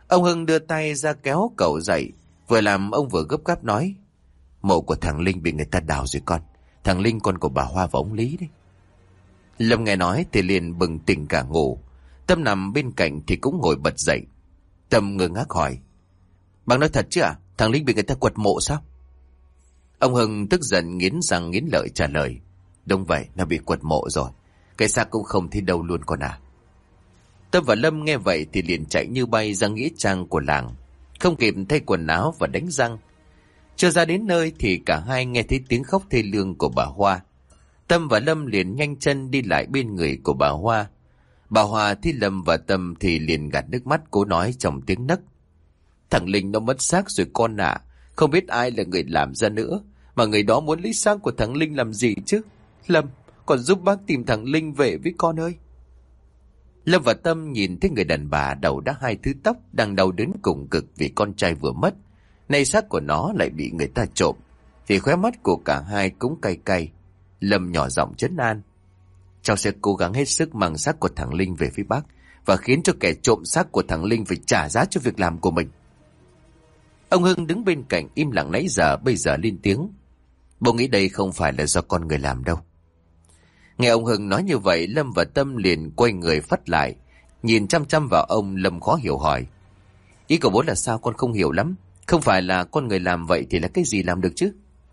Ông Hưng đưa tay ra kéo cậu dậy, vừa làm ông vừa gấp gáp nói: Mộ của thằng Linh bị người ta đào rồi con. Thằng Linh con của bà Hoa và ông Lý đấy. Lâm nghe nói thì liền bừng tỉnh cả ngủ. Tâm nằm bên cạnh thì cũng ngồi bật dậy. Tâm ngơ ngác hỏi: Bác nói thật chứ à? Thằng Linh bị người ta quật mộ sao? Ông Hưng tức giận nghiến răng nghiến lợi trả lời: Đúng vậy, nó bị quật mộ rồi. Cái xác cũng không thấy đâu luôn con à. Tâm và Lâm nghe vậy thì liền chạy như bay ra nghĩa trang của làng, không kịp thay quần áo và đánh răng. Chưa ra đến nơi thì cả hai nghe thấy tiếng khóc thê lương của bà Hoa. Tâm và Lâm liền nhanh chân đi lại bên người của bà Hoa. Bà Hoa thấy Lâm và Tâm thì liền gạt nước mắt, cố nói trong tiếng nấc: Thằng Linh nó mất xác rồi con ạ. À. Không biết ai là người làm ra nữa, mà người đó muốn lấy xác của thằng Linh làm gì chứ? Lâm, còn giúp bác tìm thằng Linh về với con ơi. Lâm và Tâm nhìn thấy người đàn bà đầu đã hai thứ tóc đang đau đớn cùng cực vì con trai vừa mất. Nay xác của nó lại bị người ta trộm, thì khóe mắt của cả hai cũng cay cay. Lâm nhỏ giọng trấn an: Cháu sẽ cố gắng hết sức mang xác của thằng Linh về phía bác, và khiến cho kẻ trộm xác của thằng Linh phải trả giá cho việc làm của mình. Ông Hưng đứng bên cạnh im lặng nãy giờ bây giờ lên tiếng: Bố nghĩ đây không phải là do con người làm đâu. Nghe ông Hưng nói như vậy, Lâm và Tâm liền quay người phắt lại, nhìn chăm chăm vào ông. Lâm khó hiểu hỏi: Ý của bố là sao? Con không hiểu lắm. Không phải là con người làm vậy thì là cái gì làm được chứ?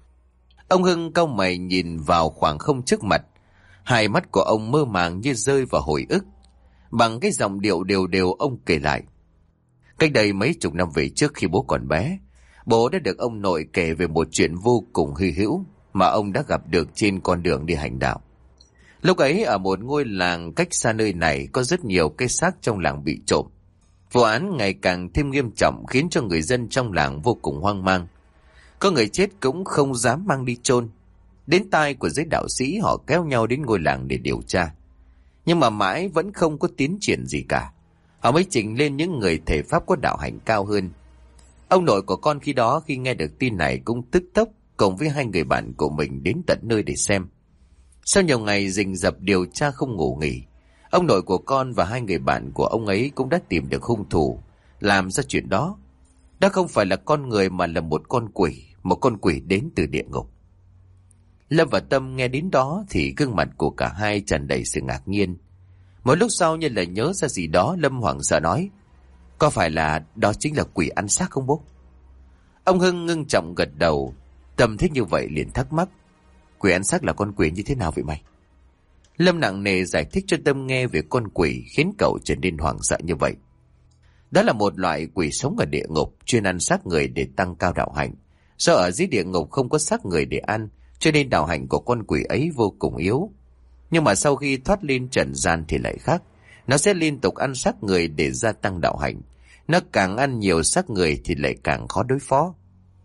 Ông Hưng cau mày nhìn vào khoảng không trước mặt. Hai mắt của ông mơ màng như rơi vào hồi ức. Bằng cái giọng điệu đều đều ông kể lại: Cách đây mấy chục năm về trước, khi bố còn bé, bố đã được ông nội kể về một chuyện vô cùng hy hữu mà ông đã gặp được trên con đường đi hành đạo. Lúc ấy ở một ngôi làng cách xa nơi này có rất nhiều cái xác trong làng bị trộm. Vụ án ngày càng thêm nghiêm trọng khiến cho người dân trong làng vô cùng hoang mang. Có người chết cũng không dám mang đi chôn. Đến tai của giới đạo sĩ, họ kéo nhau đến ngôi làng để điều tra. Nhưng mà mãi vẫn không có tiến triển gì cả. Họ mới trình lên những người thầy pháp có đạo hạnh cao hơn. Ông nội của con khi đó khi nghe được tin này cũng tức tốc cùng với hai người bạn của mình đến tận nơi để xem. Sau nhiều ngày rình rập điều tra không ngủ nghỉ, ông nội của con và hai người bạn của ông ấy cũng đã tìm được hung thủ làm ra chuyện đó. Đó không phải là con người mà là một con quỷ, một con quỷ đến từ địa ngục. Lâm và Tâm nghe đến đó thì gương mặt của cả hai tràn đầy sự ngạc nhiên. Một lúc sau như là nhớ ra gì đó, Lâm hoảng sợ nói: Có phải là đó chính là quỷ ăn xác không bố? Ông Hưng ngưng trọng gật đầu. Tâm thích như vậy liền thắc mắc: Quỷ ăn xác là con quỷ như thế nào vậy mày? Lâm nặng nề giải thích cho Tâm nghe về con quỷ khiến cậu trở nên hoảng sợ như vậy. Đó là một loại quỷ sống ở địa ngục, chuyên ăn xác người để tăng cao đạo hạnh. Do ở dưới địa ngục không có xác người để ăn, cho nên đạo hạnh của con quỷ ấy vô cùng yếu. Nhưng mà sau khi thoát lên trần gian thì lại khác. Nó sẽ liên tục ăn xác người để gia tăng đạo hạnh. Nó càng ăn nhiều xác người thì lại càng khó đối phó.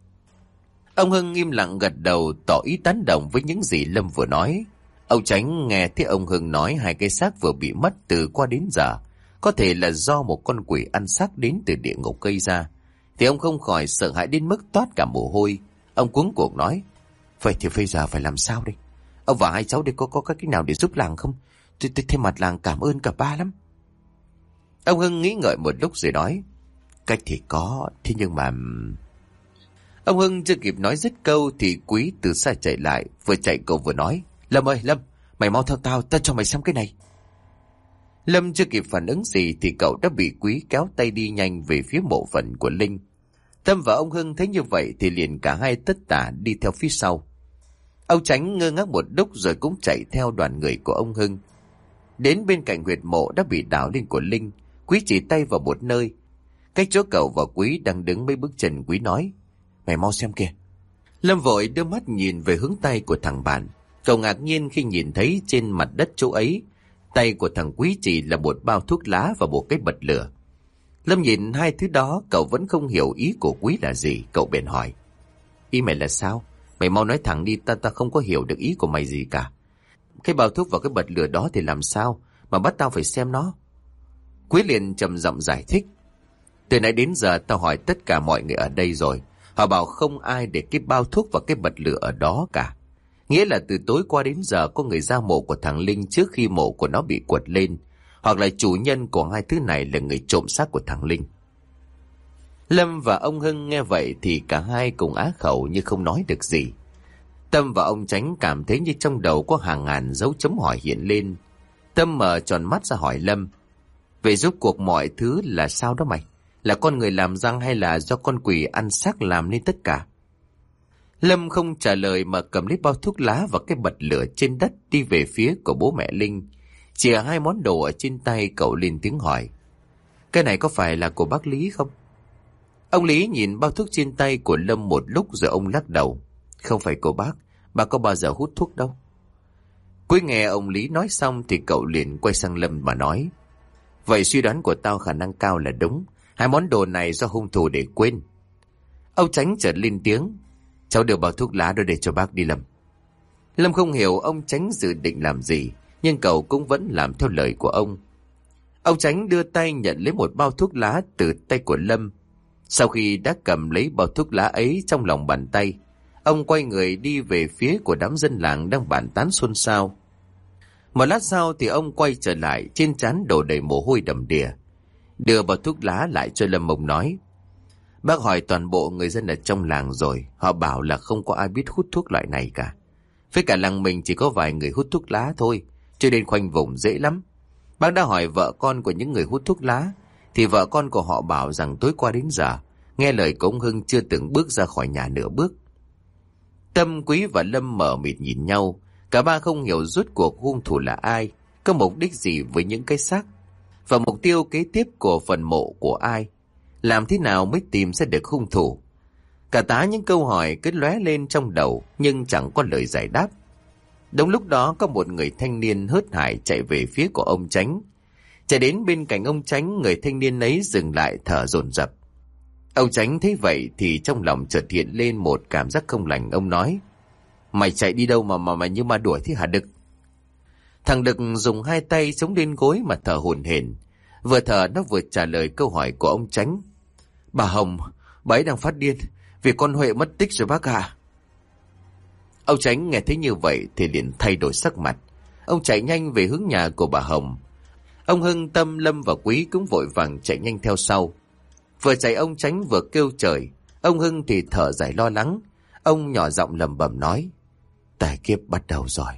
Ông Hưng im lặng gật đầu tỏ ý tán đồng với những gì Lâm vừa nói. Ông Chánh nghe thấy ông Hưng nói hai cái xác vừa bị mất từ qua đến giờ có thể là do một con quỷ ăn xác đến từ địa ngục gây ra, thì ông không khỏi sợ hãi đến mức toát cả mồ hôi. Ông cuống cuồng nói: Vậy thì bây giờ phải làm sao đây? Ông và hai cháu đây có có cách nào để giúp làng không? Tôi thay mặt làng cảm ơn cả ba lắm. Ông Hưng nghĩ ngợi một lúc rồi nói: Cách thì có, thế nhưng mà... Ông Hưng chưa kịp nói dứt câu thì Quý từ xa chạy lại, vừa chạy cậu vừa nói: Lâm ơi Lâm, mày mau theo tao, tao cho mày xem cái này. Lâm chưa kịp phản ứng gì thì cậu đã bị Quý kéo tay đi nhanh về phía mộ phần của Linh. Tâm và ông Hưng thấy như vậy thì liền cả hai tất tả đi theo phía sau. Ông Chánh ngơ ngác một lúc rồi cũng chạy theo đoàn người của ông Hưng. Đến bên cạnh huyệt mộ đã bị đào lên của Linh, Quý chỉ tay vào một nơi. Cách chỗ cậu và Quý đang đứng mấy bước chân, Quý nói: Mày mau xem kìa. Lâm vội đưa mắt nhìn về hướng tay của thằng bạn. Cậu ngạc nhiên khi nhìn thấy trên mặt đất chỗ ấy, tay của thằng Quý chỉ là một bao thuốc lá và một cái bật lửa. Lâm nhìn hai thứ đó, cậu vẫn không hiểu ý của Quý là gì. Cậu bèn hỏi: Ý mày là sao? Mày mau nói thẳng đi, ta ta không có hiểu được ý của mày gì cả. Cái bao thuốc và cái bật lửa đó thì làm sao mà bắt tao phải xem nó? Quý liền trầm giọng giải thích: Từ nãy đến giờ tao hỏi tất cả mọi người ở đây rồi, họ bảo không ai để cái bao thuốc và cái bật lửa ở đó cả. Nghĩa là từ tối qua đến giờ có người ra mộ của thằng Linh trước khi mộ của nó bị quật lên, hoặc là chủ nhân của hai thứ này là người trộm xác của thằng Linh. Lâm và ông Hưng nghe vậy thì cả hai cùng á khẩu như không nói được gì. Tâm và ông Chánh cảm thấy như trong đầu có hàng ngàn dấu chấm hỏi hiện lên. Tâm mở tròn mắt ra hỏi Lâm: vậy rốt cuộc mọi thứ là sao đó mày? Là con người làm răng hay là do con quỷ ăn xác làm nên tất cả? Lâm không trả lời mà cầm lấy bao thuốc lá và cái bật lửa trên đất đi về phía của bố mẹ Linh. Chìa hai món đồ ở trên tay, cậu lên tiếng hỏi: cái này có phải là của bác Lý không? Ông Lý nhìn bao thuốc trên tay của Lâm một lúc rồi ông lắc đầu: không phải của bác, bà có bao giờ hút thuốc đâu. Cuối nghe ông Lý nói xong thì cậu liền quay sang Lâm mà nói: vậy suy đoán của tao khả năng cao là đúng. Hai món đồ này do hung thủ để quên. Ông Chánh chợt lên tiếng: cháu đưa bao thuốc lá đó để cho bác đi Lâm. Lâm không hiểu ông Chánh dự định làm gì, nhưng cậu cũng vẫn làm theo lời của ông. Ông Chánh đưa tay nhận lấy một bao thuốc lá từ tay của Lâm. Sau khi đã cầm lấy bao thuốc lá ấy trong lòng bàn tay, ông quay người đi về phía của đám dân làng đang bàn tán xôn xao. Một lát sau thì ông quay trở lại, trên trán đổ đầy mồ hôi đầm đìa. Đưa bao thuốc lá lại cho Lâm, ông nói: bác hỏi toàn bộ người dân ở trong làng rồi, họ bảo là không có ai biết hút thuốc loại này cả. Với cả làng mình chỉ có vài người hút thuốc lá thôi, cho nên khoanh vùng dễ lắm. Bác đã hỏi vợ con của những người hút thuốc lá, thì vợ con của họ bảo rằng tối qua đến giờ, nghe lời của ông Hưng chưa từng bước ra khỏi nhà nửa bước. Tâm, Quý và Lâm mở mịt nhìn nhau. Cả ba không hiểu rốt cuộc hung thủ là ai, có mục đích gì với những cái xác, và mục tiêu kế tiếp của phần mộ của ai. Làm thế nào mới tìm ra được hung thủ? Cả tá những câu hỏi cứ lóe lên trong đầu, nhưng chẳng có lời giải đáp. Đúng lúc đó có một người thanh niên hớt hải chạy về phía của ông Chánh. Chạy đến bên cạnh ông Chánh, người thanh niên ấy dừng lại thở dồn dập. Ông Chánh thấy vậy thì trong lòng chợt hiện lên một cảm giác không lành. Ông nói: mày chạy đi đâu mà mà mày như ma đuổi thế hả Đực? Thằng Đực dùng hai tay chống lên gối mà thở hổn hển. Vừa thở nó vừa trả lời câu hỏi của ông Chánh: bà Hồng, bà ấy đang phát điên vì con Huệ mất tích rồi bác ạ. Ông Chánh nghe thấy như vậy thì liền thay đổi sắc mặt. Ông chạy nhanh về hướng nhà của bà Hồng. Ông Hưng, Tâm, Lâm và Quý cũng vội vàng chạy nhanh theo sau. Vừa chạy ông Chánh vừa kêu trời. Ông Hưng thì thở dài lo lắng. Ông nhỏ giọng lẩm bẩm nói: tai kiếp bắt đầu rồi.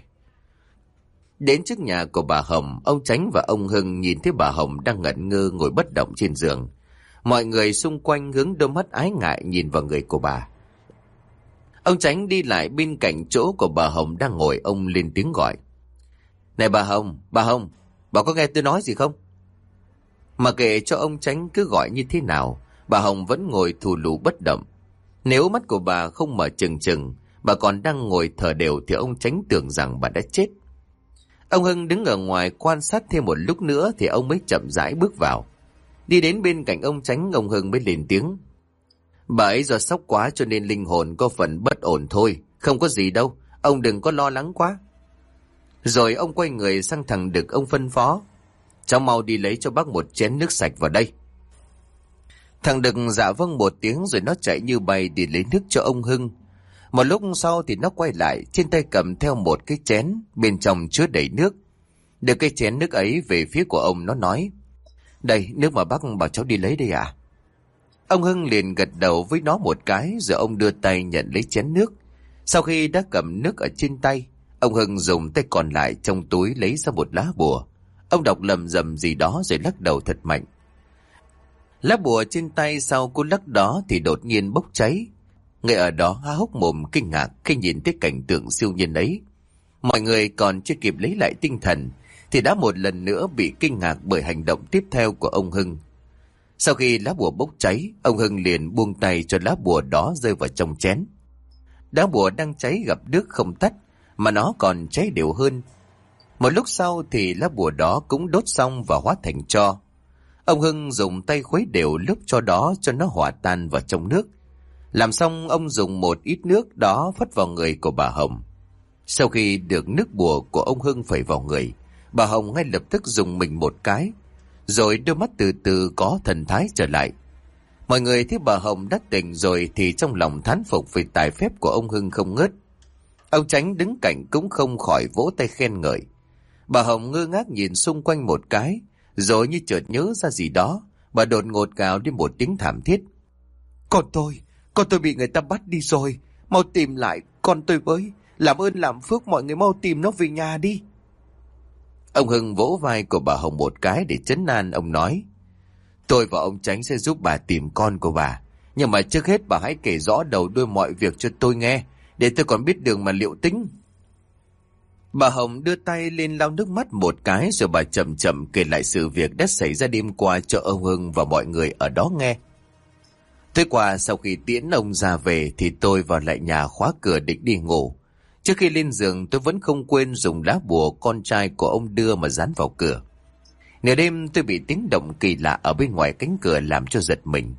Đến trước nhà của bà Hồng, ông Chánh và ông Hưng nhìn thấy bà Hồng đang ngẩn ngơ ngồi bất động trên giường. Mọi người xung quanh hướng đôi mắt ái ngại nhìn vào người của bà. Ông Chánh đi lại bên cạnh chỗ của bà Hồng đang ngồi, ông lên tiếng gọi: này bà Hồng, bà Hồng, bà có nghe tôi nói gì không? Mà kệ cho ông Chánh cứ gọi như thế nào, bà Hồng vẫn ngồi thù lù bất động. Nếu mắt của bà không mở trừng trừng, bà còn đang ngồi thở đều, thì ông Chánh tưởng rằng bà đã chết. Ông Hưng đứng ở ngoài quan sát thêm một lúc nữa thì ông mới chậm rãi bước vào. Đi đến bên cạnh ông Chánh, ông Hưng mới lên tiếng: bà ấy do sốc quá cho nên linh hồn có phần bất ổn thôi, không có gì đâu, ông đừng có lo lắng quá. Rồi ông quay người sang thằng Đực, ông phân phó: cháu mau đi lấy cho bác một chén nước sạch vào đây. Thằng Đực dạ vâng một tiếng rồi nó chạy như bay đi lấy nước cho ông Hưng. Một lúc sau thì nó quay lại, trên tay cầm theo một cái chén, bên trong chứa đầy nước. Đưa cái chén nước ấy về phía của ông, nó nói: đây, nước mà bác bảo cháu đi lấy đây ạ. Ông Hưng liền gật đầu với nó một cái, rồi ông đưa tay nhận lấy chén nước. Sau khi đã cầm nước ở trên tay, ông Hưng dùng tay còn lại trong túi lấy ra một lá bùa. Ông đọc lầm rầm gì đó rồi lắc đầu thật mạnh. Lá bùa trên tay sau cú lắc đó thì đột nhiên bốc cháy. Người ở đó há hốc mồm kinh ngạc khi nhìn thấy cảnh tượng siêu nhiên ấy. Mọi người còn chưa kịp lấy lại tinh thần thì đã một lần nữa bị kinh ngạc bởi hành động tiếp theo của ông Hưng. Sau khi lá bùa bốc cháy, ông Hưng liền buông tay cho lá bùa đó rơi vào trong chén. Đá bùa đang cháy gặp nước không tắt, mà nó còn cháy đều hơn. Một lúc sau thì lá bùa đó cũng đốt xong và hóa thành tro. Ông Hưng dùng tay khuấy đều lớp tro đó cho nó hòa tan vào trong nước. Làm xong, ông dùng một ít nước đó phất vào người của bà Hồng. Sau khi được nước bùa của ông Hưng phẩy vào người, bà Hồng ngay lập tức dùng mình một cái, rồi đôi mắt từ từ có thần thái trở lại. Mọi người thấy bà Hồng đã tỉnh rồi thì trong lòng thán phục về tài phép của ông Hưng không ngớt. Ông Chánh đứng cạnh cũng không khỏi vỗ tay khen ngợi. Bà Hồng ngơ ngác nhìn xung quanh một cái, rồi như chợt nhớ ra gì đó, bà đột ngột gào lên một tiếng thảm thiết. Con tôi, con tôi bị người ta bắt đi rồi. Mau tìm lại con tôi với. Làm ơn làm phước mọi người mau tìm nó về nhà đi. Ông Hưng vỗ vai của bà Hồng một cái để trấn an. Ông nói: Tôi và ông Chánh sẽ giúp bà tìm con của bà. Nhưng mà trước hết bà hãy kể rõ đầu đuôi mọi việc cho tôi nghe, để tôi còn biết đường mà liệu tính. Bà Hồng đưa tay lên lau nước mắt một cái, rồi bà chậm chậm kể lại sự việc đã xảy ra đêm qua cho ông Hưng và mọi người ở đó nghe. Tối qua sau khi tiễn ông ra về thì tôi vào lại nhà khóa cửa định đi ngủ. Trước khi lên giường tôi vẫn không quên dùng lá bùa con trai của ông đưa mà dán vào cửa. Nửa đêm tôi bị tiếng động kỳ lạ ở bên ngoài cánh cửa làm cho giật mình.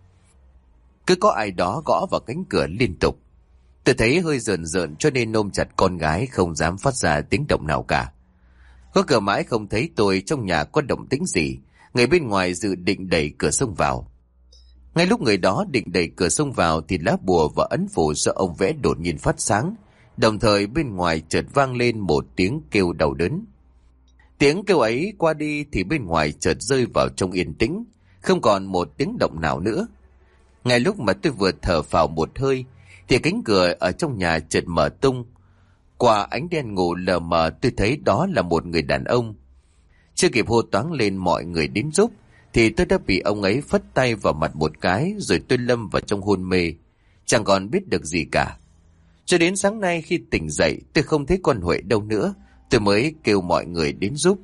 Cứ có ai đó gõ vào cánh cửa liên tục. Tôi thấy hơi rợn rợn cho nên ôm chặt con gái không dám phát ra tiếng động nào cả. Có cửa mãi không thấy tôi trong nhà có động tĩnh gì. Người bên ngoài dự định đẩy cửa xông vào. Ngay lúc người đó định đẩy cửa xông vào thì lá bùa và ấn phù do ông vẽ đột nhiên phát sáng. Đồng thời bên ngoài chợt vang lên một tiếng kêu đau đớn. Tiếng kêu ấy qua đi thì bên ngoài chợt rơi vào trong yên tĩnh, không còn một tiếng động nào nữa. Ngay lúc mà tôi vừa thở phào một hơi thì cánh cửa ở trong nhà chợt mở tung. Qua ánh đèn ngủ lờ mờ tôi thấy đó là một người đàn ông. Chưa kịp hô toáng lên mọi người đến giúp thì tôi đã bị ông ấy phất tay vào mặt một cái, rồi tôi lâm vào trong hôn mê, chẳng còn biết được gì cả. Cho đến sáng nay khi tỉnh dậy tôi không thấy con Huệ đâu nữa, tôi mới kêu mọi người đến giúp.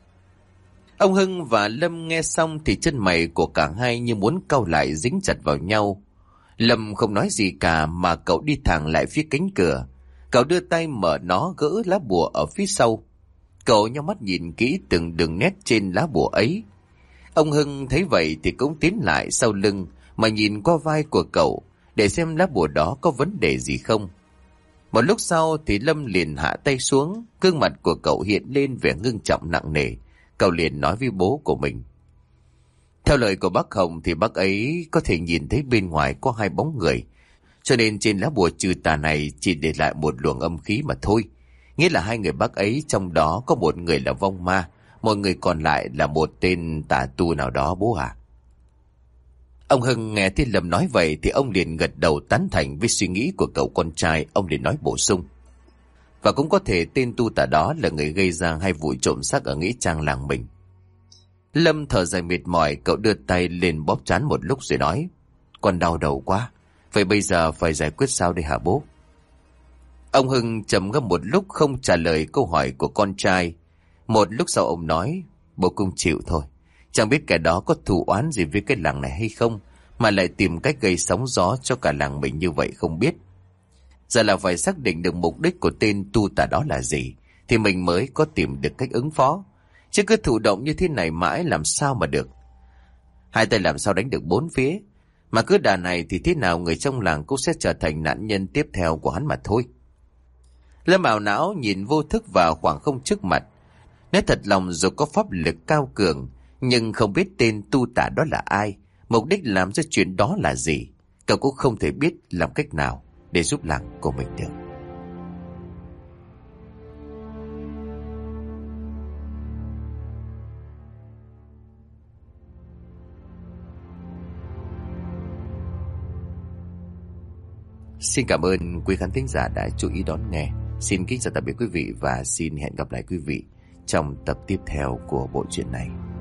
Ông Hưng và Lâm nghe xong thì chân mày của cả hai như muốn cau lại dính chặt vào nhau. Lâm không nói gì cả mà cậu đi thẳng lại phía cánh cửa. Cậu đưa tay mở nó gỡ lá bùa ở phía sau. Cậu nhắm mắt nhìn kỹ từng đường nét trên lá bùa ấy. Ông Hưng thấy vậy thì cũng tiến lại sau lưng mà nhìn qua vai của cậu để xem lá bùa đó có vấn đề gì không. Một lúc sau thì Lâm liền hạ tay xuống, gương mặt của cậu hiện lên vẻ ngưng trọng nặng nề. Cậu liền nói với bố của mình: Theo lời của bác Hồng thì bác ấy có thể nhìn thấy bên ngoài có hai bóng người, cho nên trên lá bùa trừ tà này chỉ để lại một luồng âm khí mà thôi. Nghĩa là hai người bác ấy trong đó có một người là vong ma, một người còn lại là một tên tà tu nào đó bố à. Ông Hưng nghe thấy Lâm nói vậy thì ông liền gật đầu tán thành với suy nghĩ của cậu con trai. Ông liền nói bổ sung: Và cũng có thể tên tu tà đó là người gây ra hai vụ trộm xác ở nghĩa trang làng mình. Lâm thở dài mệt mỏi, cậu đưa tay lên bóp trán một lúc rồi nói: Con đau đầu quá, vậy bây giờ phải giải quyết sao đây hả bố? Ông Hưng trầm ngâm một lúc không trả lời câu hỏi của con trai. Một lúc sau ông nói: Bố cũng chịu thôi. Chẳng biết kẻ đó có thù oán gì với cái làng này hay không, mà lại tìm cách gây sóng gió cho cả làng mình như vậy không biết. Giờ là phải xác định được mục đích của tên tu tà đó là gì, thì mình mới có tìm được cách ứng phó. Chứ cứ thụ động như thế này mãi làm sao mà được. Hai tay làm sao đánh được bốn phía. Mà cứ đà này thì thế nào người trong làng cũng sẽ trở thành nạn nhân tiếp theo của hắn mà thôi. Lâm ảo não nhìn vô thức vào khoảng không trước mặt. Nói thật lòng dù có pháp lực cao cường, nhưng không biết tên tu tà đó là ai, mục đích làm ra chuyện đó là gì, cậu cũng không thể biết làm cách nào để giúp làng của mình được. Xin cảm ơn quý khán thính giả đã chú ý đón nghe. Xin kính chào tạm biệt quý vị và xin hẹn gặp lại quý vị trong tập tiếp theo của bộ truyện này.